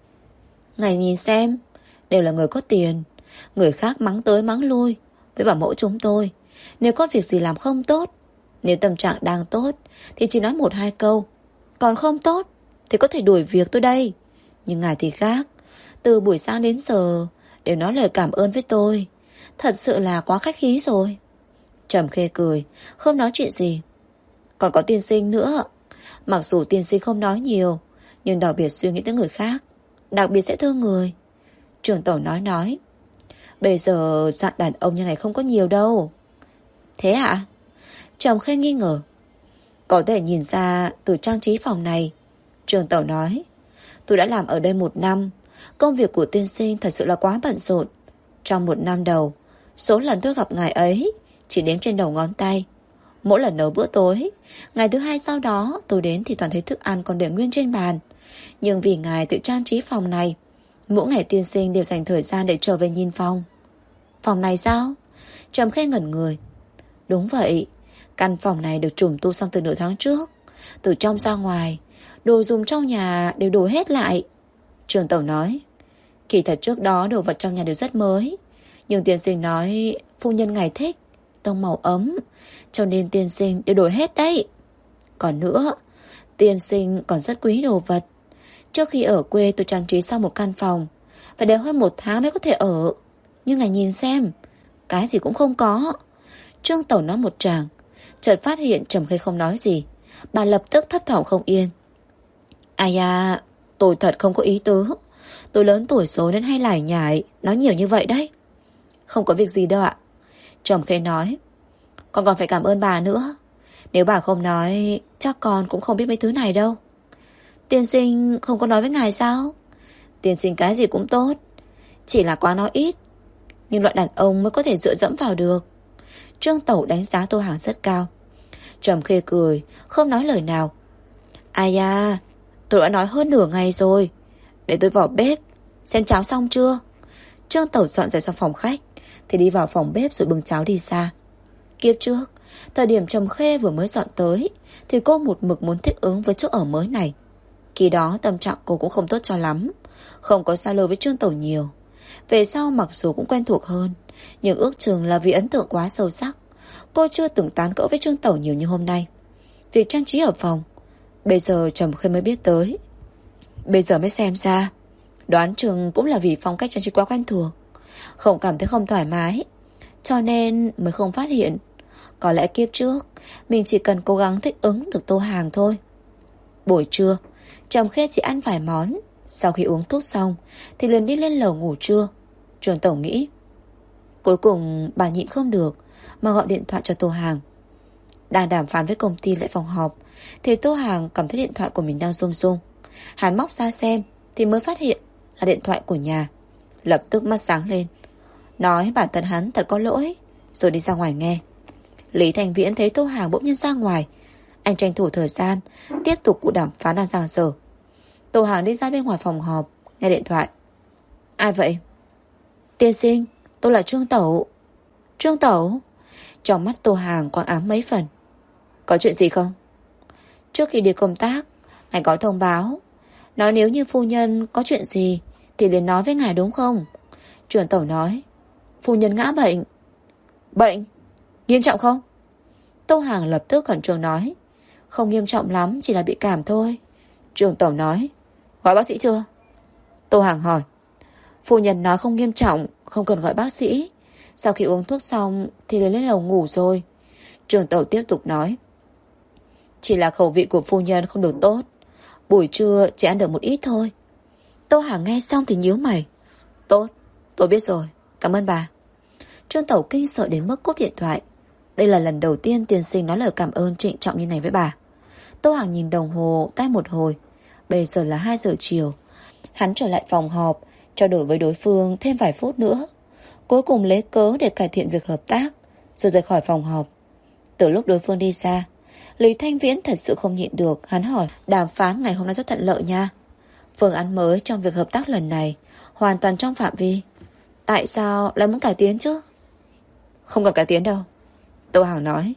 Ngài nhìn xem, đều là người có tiền, người khác mắng tới mắng lui với bảo mẫu chúng tôi, nếu có việc gì làm không tốt Nếu tâm trạng đang tốt thì chỉ nói 1-2 câu, còn không tốt thì có thể đuổi việc tôi đây. Nhưng ngài thì khác, từ buổi sáng đến giờ đều nói lời cảm ơn với tôi, thật sự là quá khách khí rồi. Trầm Khê cười, không nói chuyện gì. Còn có tiên sinh nữa. Mặc dù tiên sinh không nói nhiều, nhưng đặc biệt suy nghĩ tới người khác, đặc biệt sẽ thương người. Trường Tẩu nói. Bây giờ dạng đàn ông như này không có nhiều đâu. Thế ạ? Trầm Khê nghi ngờ. Có thể nhìn ra từ trang trí phòng này. Trường Tẩu nói. Tôi đã làm ở đây 1 năm. Công việc của tiên sinh thật sự là quá bận rộn. Trong 1 năm đầu, số lần tôi gặp ngài ấy chỉ đếm trên đầu ngón tay. Mỗi lần nấu bữa tối, ngày thứ 2 sau đó tôi đến thì toàn thấy thức ăn còn để nguyên trên bàn. Nhưng vì ngài tự trang trí phòng này, mỗi ngày tiên sinh đều dành thời gian để trở về nhìn phòng. Phòng này sao? Trầm Khê ngẩn người. Đúng vậy, căn phòng này được trùng tu xong từ nửa tháng trước. Từ trong ra ngoài, đồ dùng trong nhà đều đổi hết lại. Trường Tẩu nói. Kỳ thật trước đó đồ vật trong nhà đều rất mới, nhưng tiên sinh nói phu nhân ngài thích tông màu ấm, cho nên tiên sinh đều đổi hết đấy. Còn nữa, tiên sinh còn rất quý đồ vật. Trước khi ở quê tôi trang trí xong một căn phòng, phải đợi hơn 1 tháng mới có thể ở. Nhưng ngài nhìn xem, cái gì cũng không có. Trương Tẩu nói một tràng, chợt phát hiện Trầm Khê không nói gì. Bà lập tức thấp thỏm không yên. Ai à, tôi thật không có ý tứ. Tôi lớn tuổi rồi nên hay lải nhải, nói nhiều như vậy đấy. Không có việc gì đâu ạ. Trầm Khê nói. Con còn phải cảm ơn bà nữa. Nếu bà không nói, chắc con cũng không biết mấy thứ này đâu. Tiên sinh không có nói với ngài sao? Tiên sinh cái gì cũng tốt, chỉ là quá nói ít. Nhưng loại đàn ông mới có thể dựa dẫm vào được. Trương Tẩu đánh giá Tô Hàng rất cao. Trầm Khê cười, không nói lời nào. Ai à, tôi đã nói hơn nửa ngày rồi. Để tôi vào bếp xem cháo xong chưa. Trương Tẩu dọn dẹp xong phòng khách thì đi vào phòng bếp rồi bưng cháo đi xa. Kiếp trước, thời điểm Trầm Khê vừa mới dọn tới thì cô một mực muốn thích ứng với chỗ ở mới này. Khi đó tâm trạng cô cũng không tốt cho lắm, không có giao lưu với Trương Tẩu nhiều. Về sau mặc dù cũng quen thuộc hơn, nhưng ước chừng là vì ấn tượng quá sâu sắc, cô chưa từng tán gẫu với Trương Tẩu nhiều như hôm nay. Việc trang trí ở phòng, bây giờ Trầm Khê mới biết tới. Bây giờ mới xem ra, đoán chừng cũng là vì phong cách trang trí quá quen thuộc, không cảm thấy không thoải mái, cho nên mới không phát hiện. Có lẽ kiếp trước mình chỉ cần cố gắng thích ứng được Tô Hàng thôi. Buổi trưa Trầm Khê chỉ ăn vài món. Sau khi uống thuốc xong thì liền đi lên lầu ngủ trưa. Trường Tẩu nghĩ, cuối cùng bà nhịn không được mà gọi điện thoại cho Tô Hàng. Đang đàm phán với công ty lại phòng họp thì Tô Hàng cảm thấy điện thoại của mình đang rung rung. Hắn móc ra xem thì mới phát hiện là điện thoại của nhà. Lập tức mắt sáng lên, nói bản thân hắn thật có lỗi, rồi đi ra ngoài nghe. Lý Thành Viễn thấy Tô Hàng bỗng nhiên ra ngoài, anh tranh thủ thời gian tiếp tục cuộc đàm phán đang giằng dở. Tô Hàng đi ra bên ngoài phòng họp, nghe điện thoại. Ai vậy? Tiên sinh, tôi là Trương Tẩu. Trương Tẩu? Trong mắt Tô Hàng quang ám mấy phần. Có chuyện gì không? Trước khi đi công tác, ngài có thông báo, nói nếu như phu nhân có chuyện gì thì liền nói với ngài đúng không? Trương Tẩu nói. Phu nhân ngã bệnh. Bệnh? Nghiêm trọng không? Tô Hàng lập tức khẩn trương nói. Không nghiêm trọng lắm, chỉ là bị cảm thôi. Trương Tẩu nói. Gọi bác sĩ chưa? Tô Hàng hỏi. Phu nhân nói không nghiêm trọng, không cần gọi bác sĩ. Sau khi uống thuốc xong thì liền lên lầu ngủ rồi. Trương Tẩu tiếp tục nói. Chỉ là khẩu vị của phu nhân không được tốt, buổi trưa chỉ ăn được một ít thôi. Tô Hàng nghe xong thì nhíu mày. Tốt, tôi biết rồi, cảm ơn bà. Trương Tẩu kinh sợ đến mức cúp điện thoại. Đây là lần đầu tiên tiên sinh nói lời cảm ơn trịnh trọng như này với bà. Tô Hàng nhìn đồng hồ tay một hồi. Bây giờ là 2 giờ chiều. Hắn trở lại phòng họp, trao đổi với đối phương thêm vài phút nữa, cuối cùng lấy cớ để cải thiện việc hợp tác, rồi rời khỏi phòng họp. Từ lúc đối phương đi xa, Lý Thanh Viễn thật sự không nhịn được. Hắn hỏi, đàm phán ngày hôm nay rất thuận lợi nha. Phương án mới trong việc hợp tác lần này hoàn toàn trong phạm vi. Tại sao lại muốn cải tiến chứ? Không cần cải tiến đâu, Tô Hàng nói.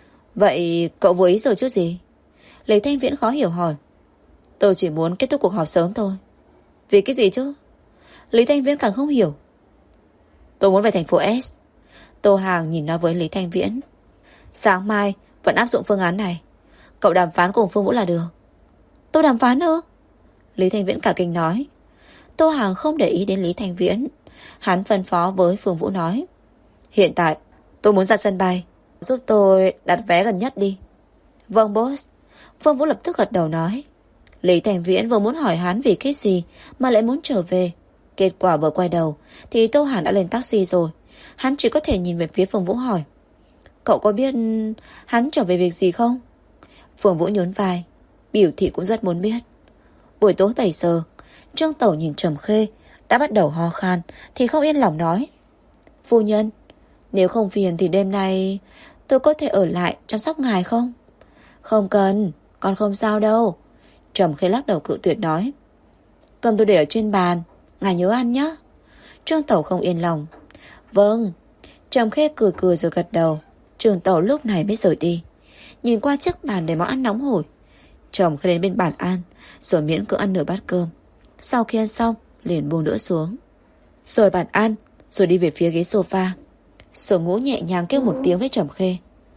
Vậy cậu vừa ý rồi chứ gì? Lý Thanh Viễn khó hiểu hỏi. Tôi chỉ muốn kết thúc cuộc họp sớm thôi. Vì cái gì chứ? Lý Thanh Viễn càng không hiểu. Tôi muốn về thành phố S. Tô Hàng nhìn nói với Lý Thanh Viễn. Sáng mai Vẫn áp dụng phương án này. Cậu đàm phán cùng Phương Vũ là được. Tôi đàm phán ư? Lý Thanh Viễn cả kinh nói. Tô Hàng không để ý đến Lý Thanh Viễn. Hắn phân phó với Phương Vũ nói: Hiện tại tôi muốn ra sân bay, giúp tôi đặt vé gần nhất đi. Vâng boss. Phương Vũ lập tức gật đầu nói. Lý Thanh Viễn vừa muốn hỏi hắn vì cái gì mà lại muốn trở về. Kết quả vừa quay đầu thì Tô Hàng đã lên taxi rồi. Hắn chỉ có thể nhìn về phía Phương Vũ hỏi: Cậu có biết hắn trở về việc gì không? Phương Vũ nhún vai, biểu thị cũng rất muốn biết. Buổi tối 7 giờ, Trương Tẩu nhìn Trầm Khê đã bắt đầu ho khan thì không yên lòng nói: Phu nhân, nếu không phiền thì đêm nay tôi có thể ở lại chăm sóc ngài không? Không cần, con không sao đâu. Trầm Khê lắc đầu cự tuyệt nói: Cơm tôi để ở trên bàn, ngài nhớ ăn nhé. Trương Tẩu không yên lòng. Vâng. Trầm Khê cười cười rồi gật đầu. Trương Tẩu lúc này mới rời đi. Nhìn qua chiếc bàn để món ăn nóng hổi, Trầm Khê đến bên bàn ăn rồi miễn cưỡng ăn nửa bát cơm. Sau khi ăn xong liền buông đũa xuống, rời bàn ăn rồi đi về phía ghế sofa. Sở Ngũ nhẹ nhàng kêu một tiếng với Trầm Khê: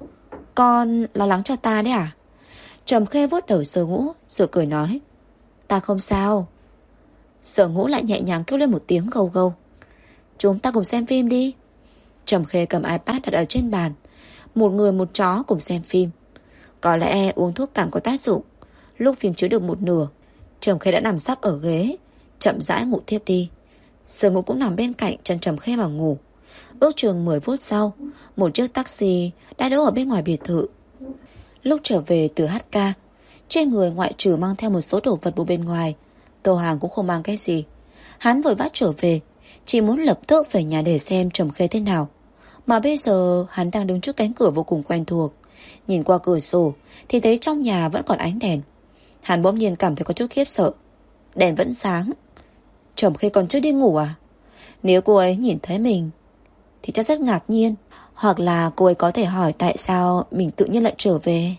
Con lo lắng cho ta đấy à? Trầm Khê vuốt đầu Sở Ngũ rồi cười nói: Ta không sao. Sở Ngũ lại nhẹ nhàng kêu lên một tiếng gâu gâu: Chúng ta cùng xem phim đi. Trầm Khê cầm iPad đặt ở trên bàn. Một người một chó cùng xem phim. Có lẽ uống thuốc cảm có tác dụng. Lúc phim chiếu được một nửa, Trầm Khê đã nằm sấp ở ghế, chậm rãi ngủ thiếp đi. Sở Ngũ cũng nằm bên cạnh chân Trầm Khê mà ngủ. Ước chừng 10 phút sau, một chiếc taxi đã đỗ ở bên ngoài biệt thự. Lúc trở về từ hát ca, trên người ngoại trừ mang theo một số đồ vật bên ngoài, Tô Hàng cũng không mang cái gì. Hắn vội vã trở về, chỉ muốn lập tức về nhà để xem Trầm Khê thế nào. Mà bây giờ hắn đang đứng trước cánh cửa vô cùng quen thuộc. Nhìn qua cửa sổ thì thấy trong nhà vẫn còn ánh đèn. Hắn bỗng nhiên cảm thấy có chút khiếp sợ. Đèn vẫn sáng. Trầm Khê còn chưa đi ngủ à? Nếu cô ấy nhìn thấy mình thì chắc rất ngạc nhiên. Hoặc là cô ấy có thể hỏi tại sao mình tự nhiên lại trở về.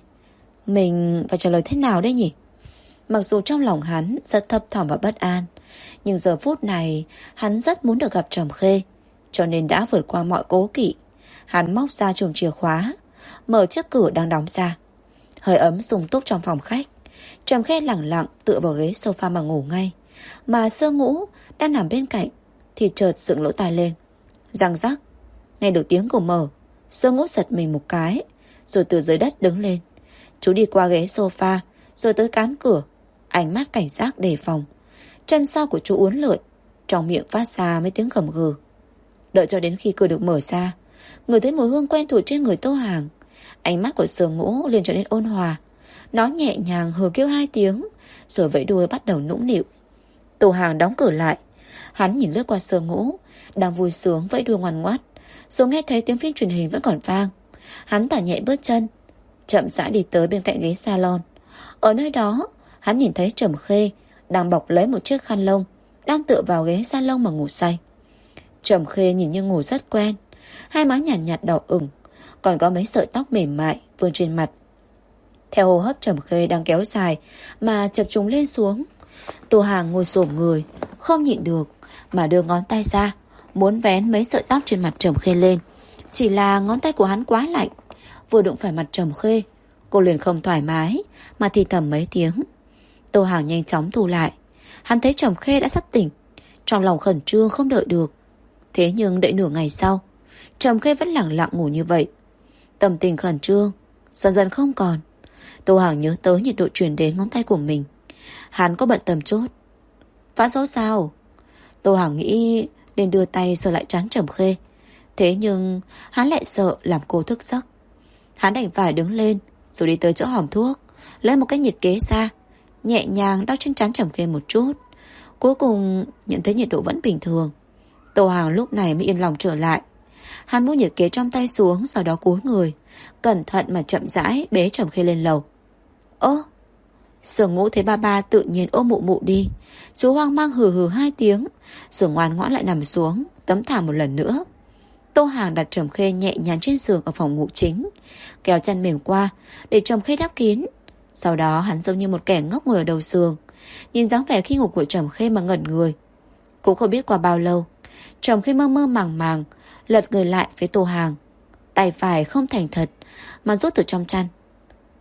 Mình phải trả lời thế nào đấy nhỉ? Mặc dù trong lòng hắn rất thấp thỏm và bất an, nhưng giờ phút này hắn rất muốn được gặp Trầm Khê, cho nên đã vượt qua mọi cố kỵ. Hắn móc ra chùm chìa khóa, mở chiếc cửa đang đóng ra. Hơi ấm sung túc trong phòng khách. Trầm Khê lẳng lặng tựa vào ghế sofa mà ngủ ngay. Mà Sương Ngũ đang nằm bên cạnh thì chợt dựng lỗ tai lên. Răng rắc. Nghe được tiếng cửa mở, Sương Ngũ giật mình một cái, rồi từ dưới đất đứng lên. Chú đi qua ghế sofa, rồi tới cán cửa, ánh mắt cảnh giác đề phòng. Chân sau của chú uốn lượn, trong miệng phát ra mấy tiếng gầm gừ. Đợi cho đến khi cửa được mở ra, ngửi thấy mùi hương quen thuộc trên người Tô Hàng. Ánh mắt của Sương Ngũ liền trở nên ôn hòa. Nó nhẹ nhàng hừ kêu 2 tiếng, rồi vẫy đuôi bắt đầu nũng nịu. Tô Hàng đóng cửa lại. Hắn nhìn lướt qua Sương Ngũ đang vui sướng vẫy đuôi ngoằn ngoắt, rồi nghe thấy tiếng phim truyền hình vẫn còn vang. Hắn thả nhẹ bước chân, chậm rãi đi tới bên cạnh ghế salon. Ở nơi đó, hắn nhìn thấy Trầm Khê đang bọc lấy một chiếc khăn lông, đang tựa vào ghế salon mà ngủ say. Trầm Khê nhìn như ngủ rất quen, hai má nhàn nhạt đỏ ửng, còn có mấy sợi tóc mềm mại vương trên mặt. Theo hô hấp Trầm Khê đang kéo dài mà chập trùng lên xuống, Tô Hàng ngồi xổm người, không nhịn được mà đưa ngón tay ra, muốn vén mấy sợi tóc trên mặt Trầm Khê lên. Chỉ là ngón tay của hắn quá lạnh, vừa đụng phải mặt Trầm Khê, cô liền không thoải mái mà thì thầm mấy tiếng. Tô Hàng nhanh chóng thu lại. Hắn thấy Trầm Khê đã sắp tỉnh, trong lòng khẩn trương không đợi được. Thế nhưng đợi nửa ngày sau, Trầm Khê vẫn lẳng lặng ngủ như vậy. Tâm tình khẩn trương dần dần không còn. Tô Hàng nhớ tới nhiệt độ truyền đến ngón tay của mình. Hắn có bận tâm chút. Phát sốt sao? Tô Hàng nghĩ nên đưa tay sờ lại trán Trầm Khê. Thế nhưng hắn lại sợ làm cô thức giấc. Hắn đành phải đứng lên, rồi đi tới chỗ hòm thuốc, lấy một cái nhiệt kế ra, nhẹ nhàng đo trên trán Trầm Khê một chút. Cuối cùng nhận thấy nhiệt độ vẫn bình thường. Tô Hàng lúc này mới yên lòng trở lại. Hắn buông nhiệt kế trong tay xuống, sau đó cúi người, cẩn thận mà chậm rãi bế Trầm Khê lên lầu. Ơ, Sương Ngũ thấy ba ba tự nhiên ôm mụ mụ đi. Chú hoang mang hừ hừ 2 tiếng, rồi ngoan ngoãn lại nằm xuống, tấm thảm một lần nữa. Tô Hàng đặt Trầm Khê nhẹ nhàng trên giường ở phòng ngủ chính, kéo chăn mềm qua để Trầm Khê đắp kín. Sau đó hắn giống như một kẻ ngốc ngồi ở đầu giường, nhìn dáng vẻ khi ngủ của Trầm Khê mà ngẩn người. Cũng không biết qua bao lâu, Trầm Khê mơ mơ màng màng lật người lại với Tô Hàng, tay phải không thành thật mà rút từ trong chăn.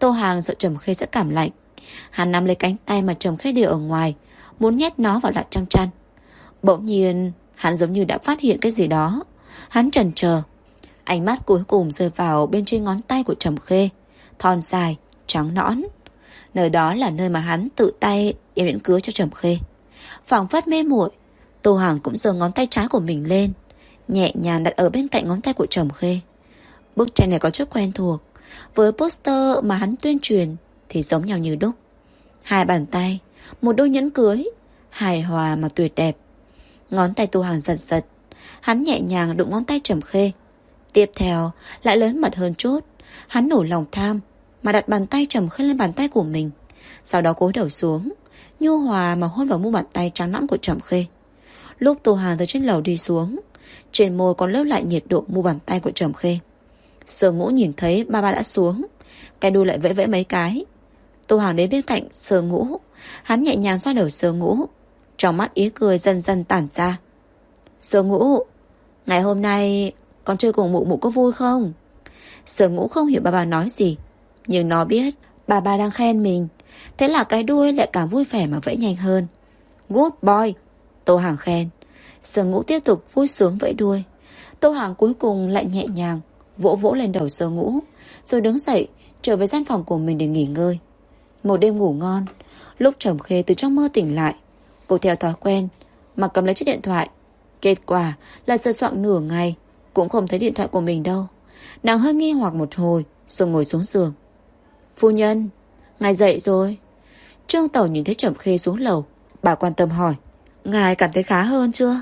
Tô Hàng sợ Trầm Khê sẽ cảm lạnh. Hắn nắm lấy cánh tay mà Trầm Khê để ở ngoài, muốn nhét nó vào lại trong chăn. Bỗng nhiên hắn giống như đã phát hiện cái gì đó. Hắn chần chờ. Ánh mắt cuối cùng rơi vào bên trên ngón tay của Trầm Khê, thon dài, trắng nõn. Nơi đó là nơi mà hắn tự tay đem nhẫn cưới cho Trầm Khê. Phảng phất mê muội, Tô Hàng cũng giơ ngón tay trái của mình lên, nhẹ nhàng đặt ở bên cạnh ngón tay của Trầm Khê. Bức tranh này có chút quen thuộc, với poster mà hắn tuyên truyền thì giống nhau như đúc. Hai bàn tay, một đôi nhẫn cưới, hài hòa mà tuyệt đẹp. Ngón tay Tô Hàng giật giật, hắn nhẹ nhàng đụng ngón tay Trầm Khê. Tiếp theo lại lớn mật hơn chút, hắn nổi lòng tham mà đặt bàn tay Trầm Khê lên bàn tay của mình, sau đó cúi đầu xuống, nhu hòa mà hôn vào mu bàn tay trắng nõn của Trầm Khê. Lúc Tô Hàng từ trên lầu đi xuống, trên môi còn lớp lại nhiệt độ mu bàn tay của Trầm Khê. Sở Ngũ nhìn thấy ba đã xuống, cái đuôi lại vẫy vẫy mấy cái. Tô Hàng đến bên cạnh Sở Ngũ, hắn nhẹ nhàng xoa đầu Sở Ngũ, trong mắt ý cười dần dần tản ra. Sở Ngũ, ngày hôm nay con chơi cùng mụ mụ có vui không? Sở Ngũ không hiểu bà nói gì, nhưng nó biết bà đang khen mình, thế là cái đuôi lại càng vui vẻ mà vẫy nhanh hơn. Good boy, Tô Hàng khen. Sở Ngũ tiếp tục vui sướng vẫy đuôi. Tô Hàng cuối cùng lại nhẹ nhàng vỗ vỗ lên đầu Sở Ngũ, rồi đứng dậy trở về gian phòng của mình để nghỉ ngơi. Một đêm ngủ ngon, lúc Trầm Khê từ trong mơ tỉnh lại, cô theo thói quen mà cầm lấy chiếc điện thoại. Kết quả là sờ soạng nửa ngày cũng không thấy điện thoại của mình đâu. Nàng hơi nghi hoặc một hồi rồi ngồi xuống giường. Phu nhân, ngài dậy rồi. Trương Tẩu nhìn thấy Trầm Khê xuống lầu, bà quan tâm hỏi, ngài cảm thấy khá hơn chưa?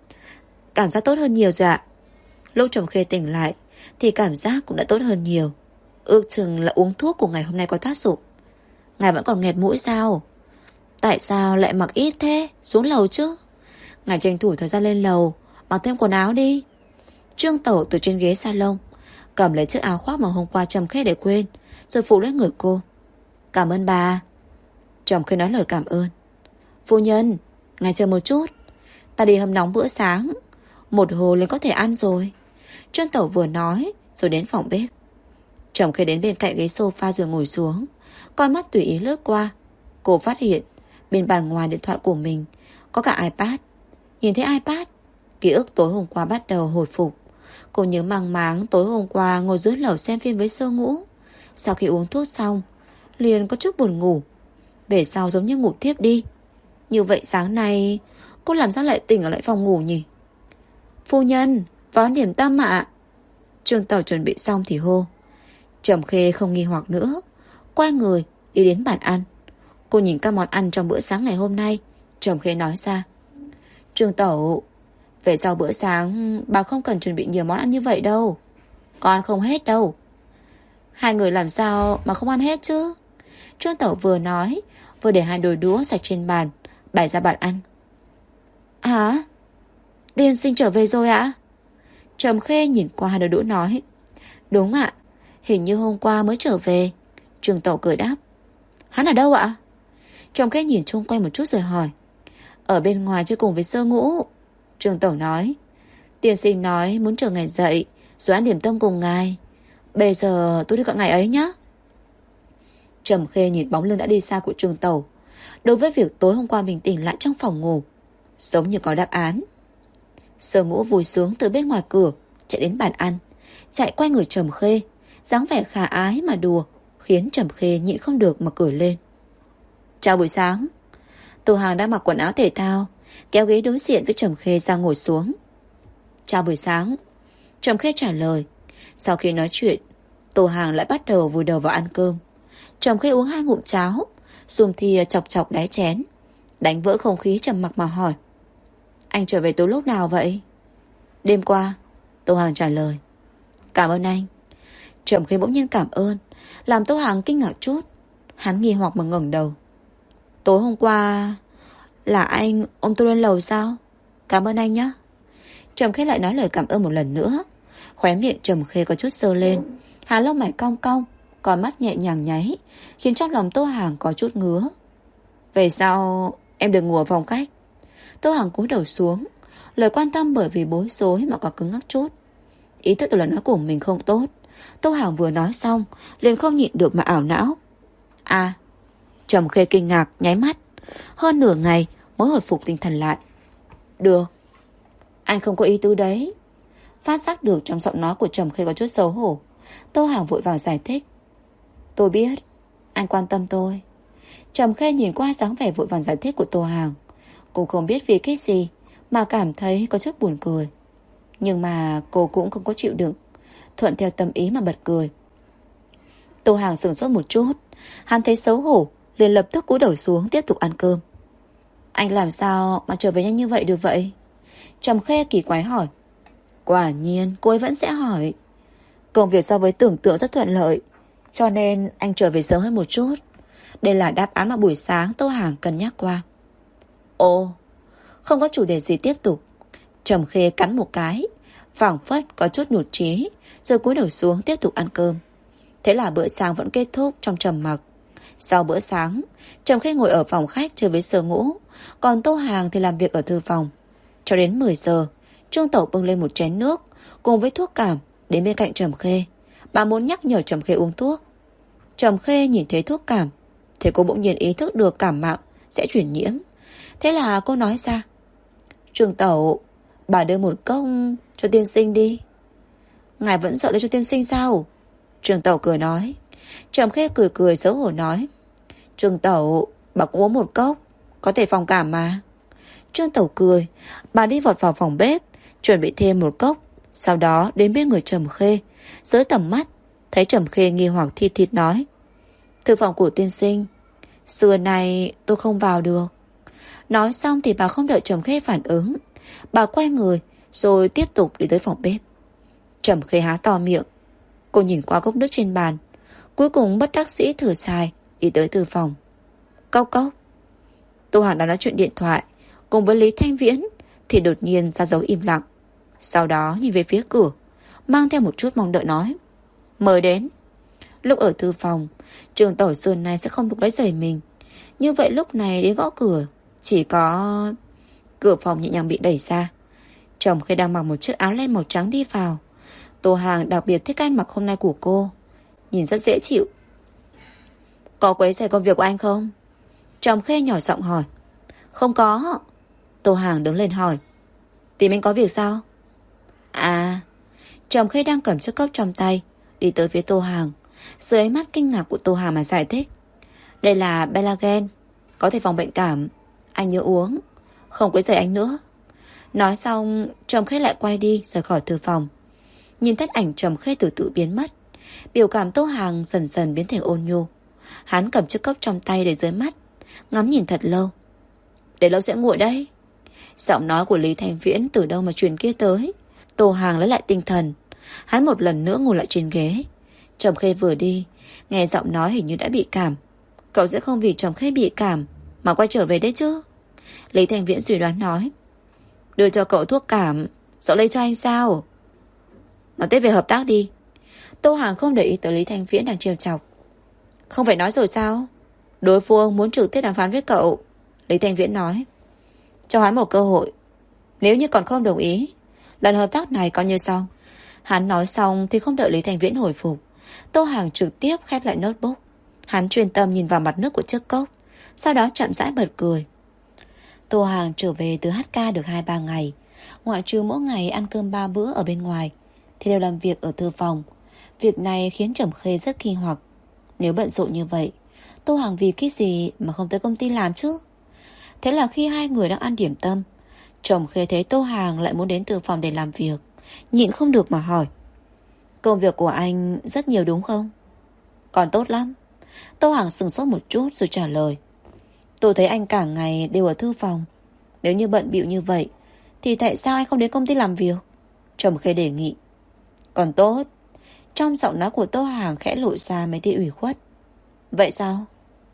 Cảm giác tốt hơn nhiều rồi ạ. Lúc Trầm Khê tỉnh lại thì cảm giác cũng đã tốt hơn nhiều. Ước chừng là uống thuốc của ngày hôm nay có tác dụng. Ngài vẫn còn nghẹt mũi sao? Tại sao lại mặc ít thế? Xuống lầu chứ. Ngài tranh thủ thời gian lên lầu, mặc thêm quần áo đi. Trương Tẩu từ trên ghế salon cầm lấy chiếc áo khoác mà hôm qua Trầm Khê để quên, rồi phủ lên người cô. Cảm ơn bà. Trầm Khê nói lời cảm ơn. Phu nhân, ngài chờ một chút, ta đi hâm nóng bữa sáng, một hồi lên có thể ăn rồi. Trương Tẩu vừa nói rồi đến phòng bếp. Trầm Khê đến bên cạnh ghế sofa rồi ngồi xuống, con mắt tùy ý lướt qua. Cô phát hiện bên bàn ngoài điện thoại của mình có cả iPad. Nhìn thấy iPad, ký ức tối hôm qua bắt đầu hồi phục. Cô nhớ mang máng tối hôm qua ngồi dưới lầu xem phim với Sơ Ngũ. Sau khi uống thuốc xong liền có chút buồn ngủ, về sau giống như ngủ thiếp đi. Như vậy sáng nay cô làm sao lại tỉnh ở lại phòng ngủ nhỉ? Phu nhân, vào ăn điểm tâm ạ. Trương Tẩu chuẩn bị xong thì hô. Trầm Khê không nghi hoặc nữa, quay người đi đến bàn ăn. Cô nhìn các món ăn trong bữa sáng ngày hôm nay. Trầm Khê nói ra, Trương Tẩu, về sau bữa sáng bà không cần chuẩn bị nhiều món ăn như vậy đâu, con ăn không hết đâu. Hai người làm sao mà không ăn hết chứ? Trương Tẩu vừa nói vừa để hai đôi đũa sạch trên bàn bày ra bàn ăn. Hả? Tiên sinh trở về rồi ạ? Trầm Khê nhìn qua hai đôi đũa nói, đúng ạ, hình như hôm qua mới trở về. Trương Tẩu cười đáp, hắn ở đâu ạ? Trầm Khê nhìn chung quanh một chút rồi hỏi, ở bên ngoài chơi cùng với Sơ Ngũ. Trương Tẩu nói, tiên sinh nói muốn chờ ngài dậy rồi ăn điểm tâm cùng ngài. Bây giờ tôi đi gọi ngài ấy nhé. Trầm Khê nhìn bóng lưng đã đi xa của Trương Tẩu. Đối với việc tối hôm qua mình tỉnh lại trong phòng ngủ, giống như có đáp án. Sơ Ngũ vui sướng từ bên ngoài cửa chạy đến bàn ăn, chạy quay người Trầm Khê, dáng vẻ khả ái mà đùa, khiến Trầm Khê nhịn không được mà cười lên. Chào buổi sáng. Tô Hàng đang mặc quần áo thể thao, kéo ghế đối diện với Trầm Khê ra ngồi xuống. Chào buổi sáng. Trầm Khê trả lời. Sau khi nói chuyện, Tô Hàng lại bắt đầu vùi đầu vào ăn cơm. Trầm Khê uống 2 ngụm cháo, dùng thìa chọc chọc đáy chén, đánh vỡ không khí trầm mặc mà hỏi, anh trở về từ lúc nào vậy? Đêm qua. Tô Hàng trả lời. Cảm ơn anh. Trầm Khê bỗng nhiên cảm ơn, làm Tô Hàng kinh ngạc chút. Hắn nghi hoặc mà ngẩng đầu. Tối hôm qua là anh ôm tôi lên lầu sao? Cảm ơn anh nhé. Trầm Khê lại nói lời cảm ơn một lần nữa. Khóe miệng Trầm Khê có chút sơ lên, hàng lông mày cong cong, con mắt nhẹ nhàng nháy, khiến trong lòng Tô Hàng có chút ngứa. Về sau em đừng ngủ ở phòng khách. Tô Hàng cúi đầu xuống, lời quan tâm bởi vì bối rối mà có cứng ngắc chút. Ý thức được lời nói của mình không tốt, Tô Hàng vừa nói xong liền không nhịn được mà ảo não. À, Trầm Khê kinh ngạc nháy mắt, hơn nửa ngày mới hồi phục tinh thần lại. Được, anh không có ý tứ đấy. Phát giác được trong giọng nói của Trầm Khê có chút xấu hổ, Tô Hàng vội vàng giải thích. Tôi biết, anh quan tâm tôi. Trầm Khê nhìn qua dáng vẻ vội vàng giải thích của Tô Hàng, cô không biết vì cái gì mà cảm thấy có chút buồn cười. Nhưng mà cô cũng không có chịu đựng, thuận theo tâm ý mà bật cười. Tô Hàng sửng sốt một chút, hắn thấy xấu hổ liền lập tức cúi đầu xuống tiếp tục ăn cơm. Anh làm sao mà trở về nhanh như vậy được vậy? Trầm Khê kỳ quái hỏi. Quả nhiên cô ấy vẫn sẽ hỏi. Công việc so với tưởng tượng rất thuận lợi, cho nên anh trở về sớm hơn một chút. Đây là đáp án mà buổi sáng Tô Hàng cân nhắc qua. Ồ, không có chủ đề gì tiếp tục. Trầm Khê cắn một cái, phảng phất có chút nhụt chí, rồi cúi đầu xuống tiếp tục ăn cơm. Thế là bữa sáng vẫn kết thúc trong trầm mặc. Sau bữa sáng, Trầm Khê ngồi ở phòng khách chơi với Sở Ngũ, còn Tô Hàng thì làm việc ở thư phòng. Cho đến 10 giờ, Trương Tẩu bưng lên một chén nước cùng với thuốc cảm đến bên cạnh Trầm Khê. Bà muốn nhắc nhở Trầm Khê uống thuốc. Trầm Khê nhìn thấy thuốc cảm thì cô bỗng nhiên ý thức được cảm mạo sẽ truyền nhiễm. Thế là cô nói ra. Trương Tẩu, bà đưa một cốc cho tiên sinh đi. Ngài vẫn sợ đưa cho tiên sinh sao? Trương Tẩu cười nói. Trầm Khê cười cười xấu hổ nói. Trương Tẩu, bà cũng uống một cốc, có thể phòng cảm mà. Trương Tẩu cười, bà đi vọt vào phòng bếp, chuẩn bị thêm một cốc, sau đó đến bên người Trầm Khê, dưới tầm mắt, thấy Trầm Khê nghi hoặc thịt thịt nói. Thư phòng của tiên sinh, xưa nay tôi không vào được. Nói xong thì bà không đợi Trầm Khê phản ứng, bà quay người rồi tiếp tục đi tới phòng bếp. Trầm Khê há to miệng, cô nhìn qua cốc nước trên bàn, cuối cùng bất đắc dĩ thở dài, đi tới thư phòng. Cốc cốc. Tô Hàng đang nói chuyện điện thoại cùng với Lý Thanh Viễn thì đột nhiên ra dấu im lặng. Sau đó nhìn về phía cửa, mang theo một chút mong đợi nói. Mời đến. Lúc ở thư phòng, Trương Tẩu Sơn này sẽ không được quấy rầy mình. Như vậy lúc này đến gõ cửa, chỉ có... Cửa phòng nhẹ nhàng bị đẩy ra. Chồng khi đang mặc một chiếc áo len màu trắng đi vào. Tô Hàng đặc biệt thích ăn mặc hôm nay của cô, nhìn rất dễ chịu. Có quấy rầy công việc của anh không? Chồng Khê nhỏ giọng hỏi. Không có. Tô Hàng đứng lên hỏi. Tìm anh có việc sao? À. Chồng Khê đang cầm chiếc cốc trong tay, đi tới phía Tô Hàng, dưới ánh mắt kinh ngạc của Tô Hàng mà giải thích. Đây là Belagen, có thể phòng bệnh cảm. Anh nhớ uống, không quấy rầy anh nữa. Nói xong, Trầm Khê lại quay đi rời khỏi thư phòng. Nhìn thấy ảnh Trầm Khê từ từ biến mất, biểu cảm Tô Hàng dần dần biến thành ôn nhu. Hắn cầm chiếc cốc trong tay để dưới mắt, ngắm nhìn thật lâu. Để lâu sẽ nguội đấy. Giọng nói của Lý Thành Viễn từ đâu mà truyền kia tới. Tô Hàng lấy lại tinh thần, hắn một lần nữa ngồi lại trên ghế. Trầm Khê vừa đi, nghe giọng nói hình như đã bị cảm. Cậu sẽ không vì Trầm Khê bị cảm mà quay trở về đấy chứ? Lý Thành Viễn suy đoán nói. Đưa cho cậu thuốc cảm, sợ lây cho anh sao? Nói tiếp về hợp tác đi. Tô Hàng không để ý tới Lý Thành Viễn đang trêu chọc. Không phải nói rồi sao? Đối phương muốn trực tiếp đàm phán với cậu. Lý Thành Viễn nói. Cho hắn một cơ hội. Nếu như còn không đồng ý, lần hợp tác này coi như xong. Hắn nói xong thì không đợi Lý Thành Viễn hồi phục, Tô Hàng trực tiếp khép lại notebook. Hắn chuyên tâm nhìn vào mặt nước của chiếc cốc, sau đó chậm rãi bật cười. Tô Hàng trở về từ HK được 2-3 ngày. Ngoại trừ mỗi ngày ăn cơm 3 bữa ở bên ngoài thì đều làm việc ở thư phòng. Việc này khiến Trầm Khê rất kinh hoặc. Nếu bận rộn như vậy, Tô Hàng vì cái gì mà không tới công ty làm chứ? Thế là khi hai người đang ăn điểm tâm, Trầm Khê thấy Tô Hàng lại muốn đến thư phòng để làm việc, nhịn không được mà hỏi. Công việc của anh rất nhiều đúng không? Còn tốt lắm. Tô Hàng sững sốt một chút rồi trả lời. Tôi thấy anh cả ngày đều ở thư phòng. Nếu như bận bịu như vậy thì tại sao anh không đến công ty làm việc? Trầm Khê đề nghị. Còn tốt. Trong giọng nói của Tô Hàng khẽ lộ ra mấy tia ủy khuất. Vậy sao?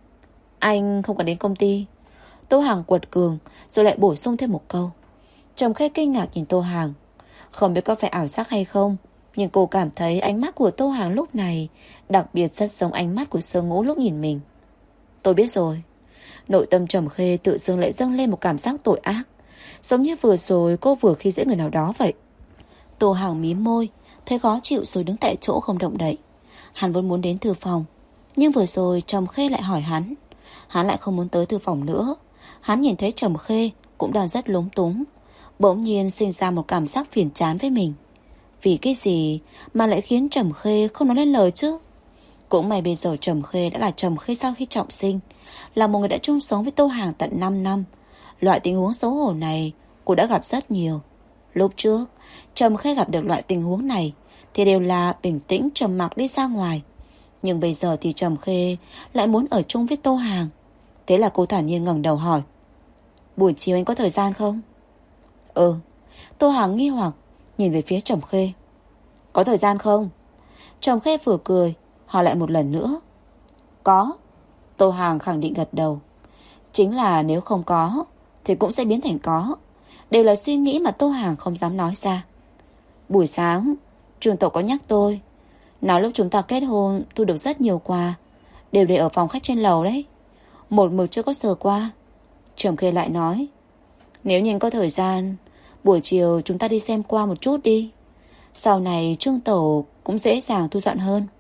Anh không cần đến công ty. Tô Hàng quật cường rồi lại bổ sung thêm một câu. Trầm Khê kinh ngạc nhìn Tô Hàng. Không biết có phải ảo giác hay không, nhưng cô cảm thấy ánh mắt của Tô Hàng lúc này đặc biệt rất giống ánh mắt của Sơ Ngũ lúc nhìn mình. Tôi biết rồi. Nội tâm Trầm Khê tự dưng lại dâng lên một cảm giác tội ác, giống như vừa rồi cô vừa khi dễ người nào đó vậy. Tô Hàng mím môi, thấy khó chịu rồi đứng tại chỗ không động đậy. Hắn vốn muốn đến thư phòng, nhưng vừa rồi Trầm Khê lại hỏi hắn. Hắn lại không muốn tới thư phòng nữa. Hắn nhìn thấy Trầm Khê cũng đang rất lúng túng, bỗng nhiên sinh ra một cảm giác phiền chán với mình. Vì cái gì mà lại khiến Trầm Khê không nói lên lời chứ? Cũng may bây giờ Trầm Khê đã là Trầm Khê sau khi trọng sinh, là một người đã chung sống với Tô Hàng tận 5 năm. Loại tình huống xấu hổ này cô đã gặp rất nhiều. Lúc trước Trầm Khê gặp được loại tình huống này thì đều là bình tĩnh trầm mặc đi ra ngoài. Nhưng bây giờ thì Trầm Khê lại muốn ở chung với Tô Hàng. Thế là cô thản nhiên ngẩng đầu hỏi: buổi chiều anh có thời gian không? Ừ. Tô Hàng nghi hoặc nhìn về phía Trầm Khê. Có thời gian không? Trầm Khê vừa cười hỏi lại một lần nữa. Có. Tô Hàng khẳng định gật đầu. Chính là nếu không có thì cũng sẽ biến thành có. Đều là suy nghĩ mà Tô Hàng không dám nói ra. Buổi sáng Trường Tổ có nhắc tôi, nói lúc chúng ta kết hôn thu được rất nhiều quà, đều để ở phòng khách trên lầu đấy. Một mực chưa có sờ qua. Trầm Khê lại nói: nếu như anh có thời gian, buổi chiều chúng ta đi xem qua một chút đi. Sau này Trương Tổ cũng dễ dàng thu dọn hơn.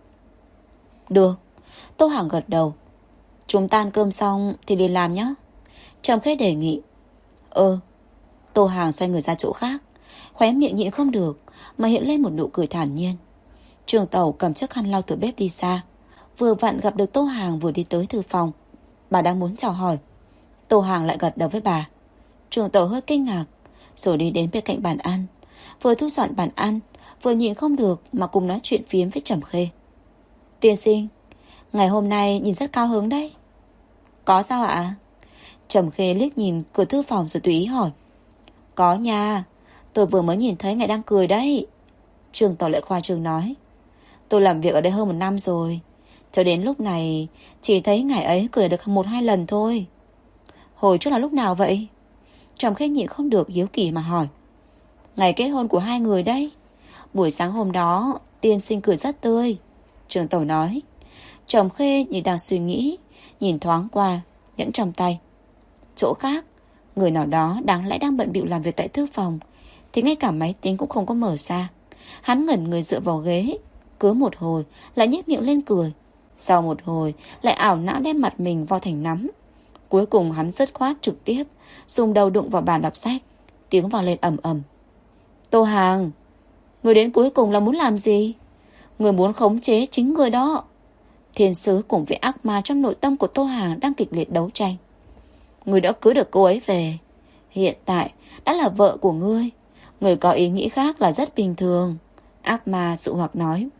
Được. Tô Hàng gật đầu. Chúng ta ăn cơm xong thì đi làm nhé. Trầm Khê đề nghị. Ừ. Tô Hàng xoay người ra chỗ khác, khóe miệng nhịn không được mà hiện lên một nụ cười thản nhiên. Trường Tẩu cầm chiếc khăn lau từ bếp đi xa, vừa vặn gặp được Tô Hàng vừa đi tới thư phòng. Bà đang muốn chào hỏi, Tô Hàng lại gật đầu với bà. Trường Tẩu hơi kinh ngạc, rồi đi đến bên cạnh bàn ăn, vừa thu dọn bàn ăn, vừa nhịn không được mà cùng nói chuyện phiếm với Trầm Khê. Tiên sinh, ngày hôm nay nhìn rất cao hứng đấy. Có sao ạ? Trầm Khê liếc nhìn cửa thư phòng rồi tùy ý hỏi. Có nha, tôi vừa mới nhìn thấy ngài đang cười đấy. Trường Tẩu lại khoa trương nói. Tôi làm việc ở đây hơn 1 năm rồi, cho đến lúc này chỉ thấy ngài ấy cười được 1-2 lần thôi. Hồi trước là lúc nào vậy? Trầm Khê nhịn không được hiếu kỳ mà hỏi. Ngày kết hôn của 2 người đấy. Buổi sáng hôm đó tiên sinh cười rất tươi, Trường Tẩu nói. Trầm Khê như đang suy nghĩ, nhìn thoáng qua nhẫn trong tay. Chỗ khác, người nào đó đáng lẽ đang bận bịu làm việc tại thư phòng thì ngay cả máy tính cũng không có mở ra. Hắn ngẩn người dựa vào ghế, cứ một hồi lại nhếch miệng lên cười, sau một hồi lại ảo não đem mặt mình vo thành nắm. Cuối cùng hắn dứt khoát trực tiếp dùng đầu đụng vào bàn đọc sách, tiếng vang lên ầm ầm. Tô Hàng, người đến cuối cùng là muốn làm gì? Người muốn khống chế chính người đó. Thiên sứ cùng với ác ma trong nội tâm của Tô Hàng đang kịch liệt đấu tranh. Người đã cưới được cô ấy về, hiện tại đã là vợ của ngươi. Người có ý nghĩ khác là rất bình thường, ác ma dụ hoặc nói.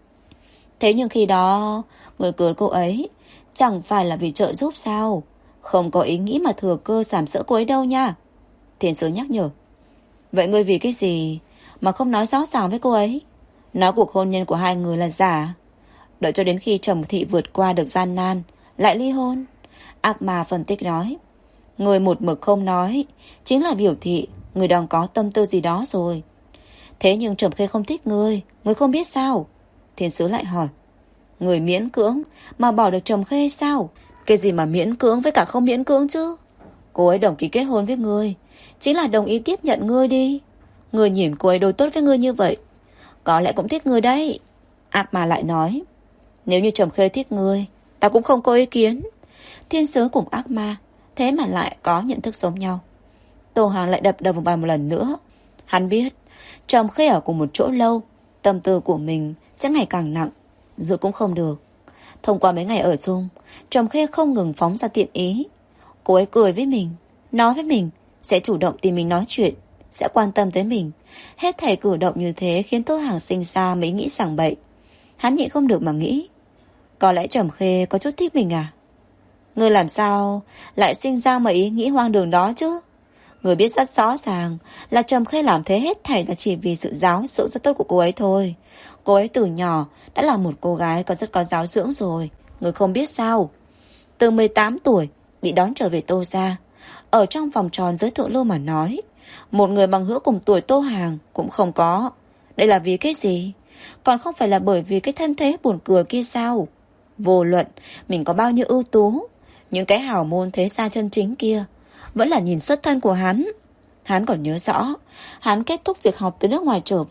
Thế nhưng khi đó người cưới cô ấy chẳng phải là vì trợ giúp sao? Không có ý nghĩ mà thừa cơ sàm sỡ cô ấy đâu nha. Thiên sứ nhắc nhở. Vậy ngươi vì cái gì mà không nói rõ ràng với cô ấy, nói cuộc hôn nhân của 2 người là giả, đợi cho đến khi Trầm Thị vượt qua được gian nan lại ly hôn? Ác ma phân tích nói. Người một mực không nói chính là biểu thị người đang có tâm tư gì đó rồi. Thế nhưng Trầm Khê không thích ngươi không biết sao? Thiên sứ lại hỏi. Người miễn cưỡng mà bỏ được Trầm Khê sao? Cái gì mà miễn cưỡng với cả không miễn cưỡng chứ? Cô ấy đồng ý kết hôn với ngươi chính là đồng ý tiếp nhận ngươi đi. Ngươi nhìn cô ấy đối tốt với ngươi như vậy, có lẽ cũng thích ngươi đấy. Ác ma lại nói. Nếu như Trầm Khê thích ngươi, ta cũng không có ý kiến. Thiên sứ cùng ác ma thế mà lại có nhận thức giống nhau. Tô Hàng lại đập đầu vào bàn một lần nữa. Hắn biết Trầm Khê ở cùng một chỗ lâu, tâm tư của mình sẽ ngày càng nặng, giữ cũng không được. Thông qua mấy ngày ở chung, Trầm Khê không ngừng phóng ra tiện ý. Cô ấy cười với mình, nói với mình, sẽ chủ động tìm mình nói chuyện, sẽ quan tâm tới mình. Hết thảy cử động như thế khiến Tô Hàng sinh ra mấy nghĩ sảng bậy. Hắn nhịn không được mà nghĩ, có lẽ Trầm Khê có chút thích mình à? Ngươi làm sao lại sinh ra mà ý nghĩ hoang đường đó chứ? Người biết rất rõ ràng là Trầm Khê làm thế hết thảy là chỉ vì sự giáo dưỡng rất tốt của cô ấy thôi. Cô ấy từ nhỏ đã là một cô gái rất có giáo dưỡng rồi. Người không biết sao? Từ 18 tuổi bị đón trở về Tô gia, ở trong vòng tròn giới thượng lưu mà nói, một người bằng hữu cùng tuổi Tô Hàng cũng không có. Đây là vì cái gì? Còn không phải là bởi vì cái thân thế buồn cười kia sao? Vô luận mình có bao nhiêu ưu tú, những cái hào môn thế gia chân chính kia vẫn là nhìn xuất thân của hắn. Hắn còn nhớ rõ, hắn kết thúc việc học từ nước ngoài trở về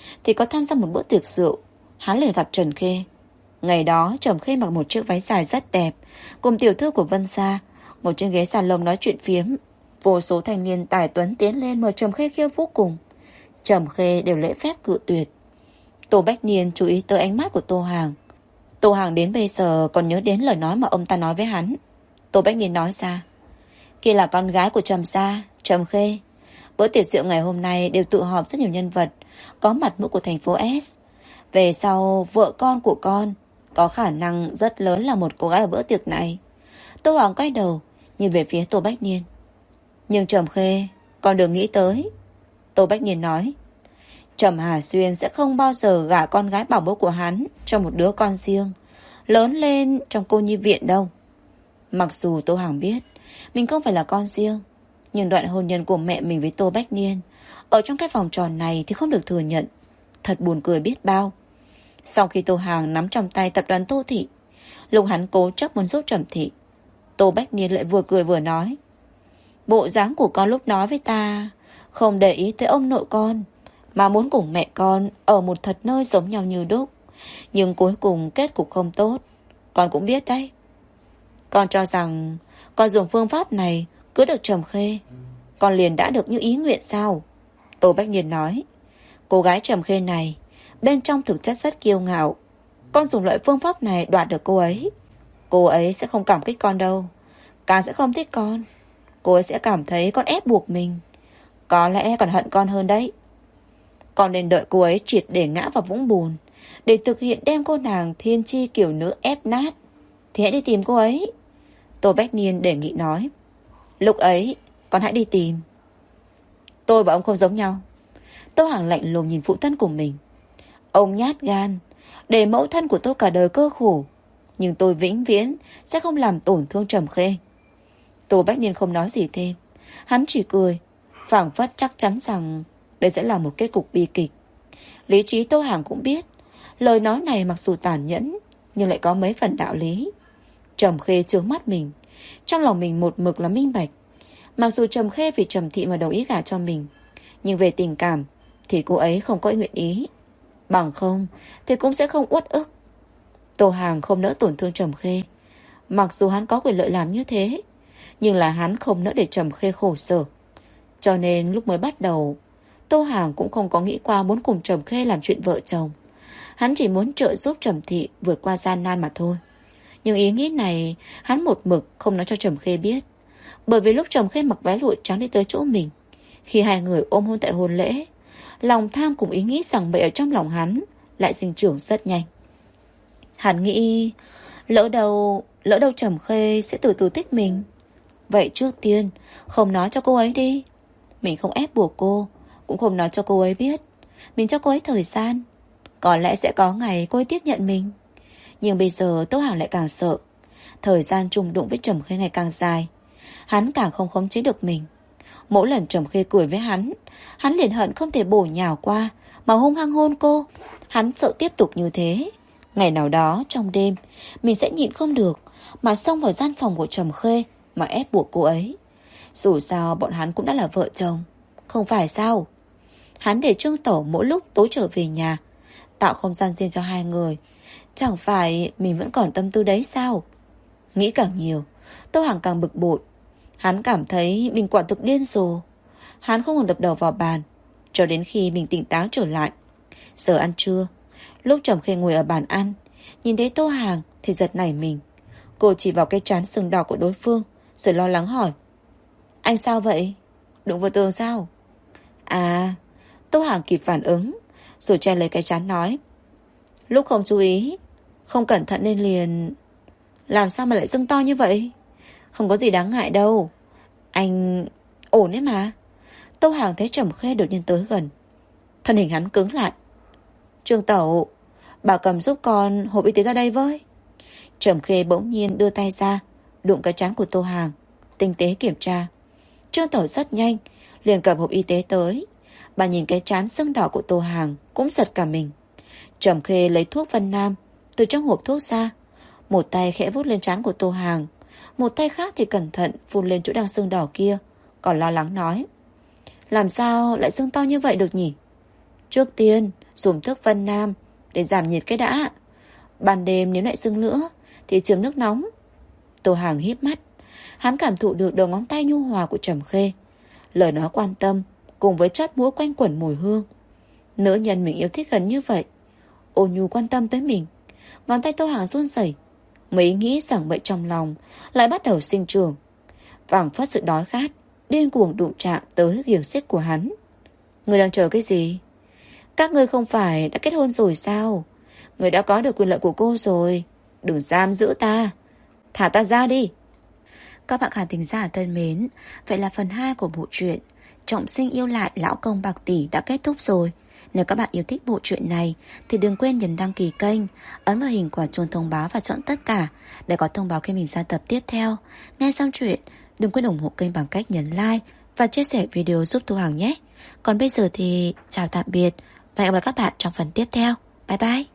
thì có tham gia một bữa tiệc rượu. Hắn liền gặp Trần Khê. Ngày đó Trầm Khê mặc một chiếc váy dài rất đẹp, cùng tiểu thư của Vân Gia ngồi trên ghế salon nói chuyện phiếm. Vô số thanh niên tài tuấn tiến lên mời Trầm Khê khiêu vũ cùng. Trầm Khê đều lễ phép cự tuyệt. Tô Bách Niên chú ý tới ánh mắt của Tô Hàng. Tô Hàng đến bây giờ còn nhớ đến lời nói mà ông ta nói với hắn. Tô Bách Niên nói ra: kia là con gái của Trầm Gia, Trầm Khê. Bữa tiệc rượu ngày hôm nay đều tụ họp rất nhiều nhân vật có mặt mũi của thành phố S. Về sau vợ con của con có khả năng rất lớn là một cô gái ở bữa tiệc này. Tô Hoàng quay đầu nhìn về phía Tô Bách Niên. Nhưng Trầm Khê, con đừng nghĩ tới. Tô Bách Niên nói: Trầm Hà Xuyên sẽ không bao giờ gả con gái bảo bối của hắn cho một đứa con riêng lớn lên trong cô nhi viện đâu. Mặc dù Tô Hoàng biết mình không phải là con riêng, nhưng đoạn hôn nhân của mẹ mình với Tô Bách Niên ở trong cái vòng tròn này thì không được thừa nhận. Thật buồn cười biết bao. Sau khi Tô Hàng nắm trong tay tập đoàn Tô Thị, lúc hắn cố chấp muốn giúp Trầm Thị, Tô Bách Niên lại vừa cười vừa nói: bộ dáng của con lúc nói với ta không để ý tới ông nội con, mà muốn cùng mẹ con ở một thật nơi giống nhau như đúc. Nhưng cuối cùng kết cục không tốt, con cũng biết đấy. Con cho rằng con dùng phương pháp này cưới được Trầm Khê, con liền đã được như ý nguyện sao? Tô Bách Niên nói: cô gái Trầm Khê này bên trong thực chất rất kiêu ngạo. Con dùng loại phương pháp này đoạt được cô ấy sẽ không cảm kích con đâu, càng sẽ không thích con. Cô ấy sẽ cảm thấy con ép buộc mình, có lẽ còn hận con hơn đấy. Con nên đợi cô ấy triệt để ngã vào vũng bùn để thực hiện đem cô nàng thiên chi kiểu nữ ép nát, thì hãy đi tìm cô ấy. Tô Bách Niên đề nghị nói: lúc ấy con hãy đi tìm. Tôi và ông không giống nhau. Tô Hàng lạnh lùng nhìn phụ thân của mình. Ông nhát gan để mẫu thân của tôi cả đời cơ khổ, nhưng tôi vĩnh viễn sẽ không làm tổn thương Trầm Khê. Tô Bách Niên không nói gì thêm. Hắn chỉ cười, phảng phất chắc chắn rằng đây sẽ là một kết cục bi kịch. Lý trí Tô Hàng cũng biết lời nói này mặc dù tàn nhẫn nhưng lại có mấy phần đạo lý. Trầm Khê trướng mắt mình, trong lòng mình một mực là minh bạch. Mặc dù Trầm Khê vì Trầm Thị mà đồng ý gả cho mình, nhưng về tình cảm thì cô ấy không có nguyện ý. Bằng không thì cũng sẽ không uất ức. Tô Hàng không nỡ tổn thương Trầm Khê. Mặc dù hắn có quyền lợi làm như thế, nhưng là hắn không nỡ để Trầm Khê khổ sở. Cho nên lúc mới bắt đầu, Tô Hàng cũng không có nghĩ qua muốn cùng Trầm Khê làm chuyện vợ chồng. Hắn chỉ muốn trợ giúp Trầm Thị vượt qua gian nan mà thôi. Nhưng ý nghĩ này hắn một mực không nói cho Trầm Khê biết. Bởi vì lúc Trầm Khê mặc váy lụa trắng đi tới chỗ mình, khi hai người ôm hôn tại hôn lễ, lòng tham cùng ý nghĩ rằng bậy ở trong lòng hắn lại sinh trưởng rất nhanh. Hắn nghĩ lỡ đâu Trầm Khê sẽ từ từ thích mình. Vậy trước tiên không nói cho cô ấy đi. Mình không ép buộc cô, cũng không nói cho cô ấy biết. Mình cho cô ấy thời gian, có lẽ sẽ có ngày cô ấy tiếp nhận mình. Nhưng bây giờ Tô Hàng lại càng sợ. Thời gian trùng đụng với Trầm Khê ngày càng dài, hắn càng không khống chế được mình. Mỗi lần Trầm Khê cười với hắn liền hận không thể bổ nhào qua mà hung hăng hôn cô. Hắn sợ tiếp tục như thế, ngày nào đó trong đêm mình sẽ nhịn không được mà xông vào gian phòng của Trầm Khê mà ép buộc cô ấy. Dù sao bọn hắn cũng đã là vợ chồng, không phải sao? Hắn để Trương Tẩu mỗi lúc tối trở về nhà, tạo không gian riêng cho hai người. Chẳng phải mình vẫn còn tâm tư đấy sao? Nghĩ càng nhiều, Tô Hàng càng bực bội. Hắn cảm thấy mình quả thực điên rồ. Hắn không ngừng đập đầu vào bàn cho đến khi mình tỉnh táo trở lại. Giờ ăn trưa, lúc Trầm Khê ngồi ở bàn ăn, nhìn thấy Tô Hàng thì giật nảy mình. Cô chỉ vào cái trán sừng đỏ của đối phương rồi lo lắng hỏi: anh sao vậy? Đụng vào tường sao? À, Tô Hàng kịp phản ứng rồi che lấy cái trán nói: lúc không chú ý, không cẩn thận nên liền... Làm sao mà lại sưng to như vậy? Không có gì đáng ngại đâu, anh ổn đấy mà. Tô Hàng thấy Trầm Khê đột nhiên tới gần, thân hình hắn cứng lại. Trương Tẩu, bảo cầm giúp con hộp y tế ra đây với. Trầm Khê bỗng nhiên đưa tay ra, đụng cái trán của Tô Hàng, tinh tế kiểm tra. Trương Tẩu rất nhanh liền cầm hộp y tế tới. Bà nhìn cái trán sưng đỏ của Tô Hàng cũng giật cả mình. Trầm Khê lấy thuốc Vân Nam từ trong hộp thuốc ra, một tay khẽ vuốt lên trán của Tô Hàng, một tay khác thì cẩn thận phun lên chỗ đang sưng đỏ kia, còn lo lắng nói: làm sao lại sưng to như vậy được nhỉ? Trước tiên dùng thức Vân Nam để giảm nhiệt cái đã. Ban đêm nếu lại sưng nữa thì chườm nước nóng. Tô Hàng híp mắt. Hắn cảm thụ được đầu ngón tay nhu hòa của Trầm Khê. Lời nói quan tâm cùng với chót mũi quanh quẩn mùi hương. Nữ nhân mình yêu thích gần như vậy, ôn nhu quan tâm tới mình. Ngón tay Tô Hàng run rẩy. Mấy ý nghĩ sảng bậy trong lòng lại bắt đầu sinh trưởng. Phảng phất sự đói khát điên cuồng đụng chạm tới xiềng xích của hắn. Người đang chờ cái gì? Các ngươi không phải đã kết hôn rồi sao? Người đã có được quyền lợi của cô rồi. Đừng giam giữ ta. Thả ta ra đi. Các bạn khán thính giả thân mến, vậy là phần 2 của bộ truyện Trọng Sinh Yêu Lại Lão Công Bạc Tỷ đã kết thúc rồi. Nếu các bạn yêu thích bộ truyện này thì đừng quên nhấn đăng ký kênh, ấn vào hình quả chuông thông báo và chọn tất cả để có thông báo khi mình ra tập tiếp theo. Nghe xong chuyện, đừng quên ủng hộ kênh bằng cách nhấn like và chia sẻ video giúp Thu Hằng nhé. Còn bây giờ thì chào tạm biệt và hẹn gặp lại các bạn trong phần tiếp theo. Bye bye.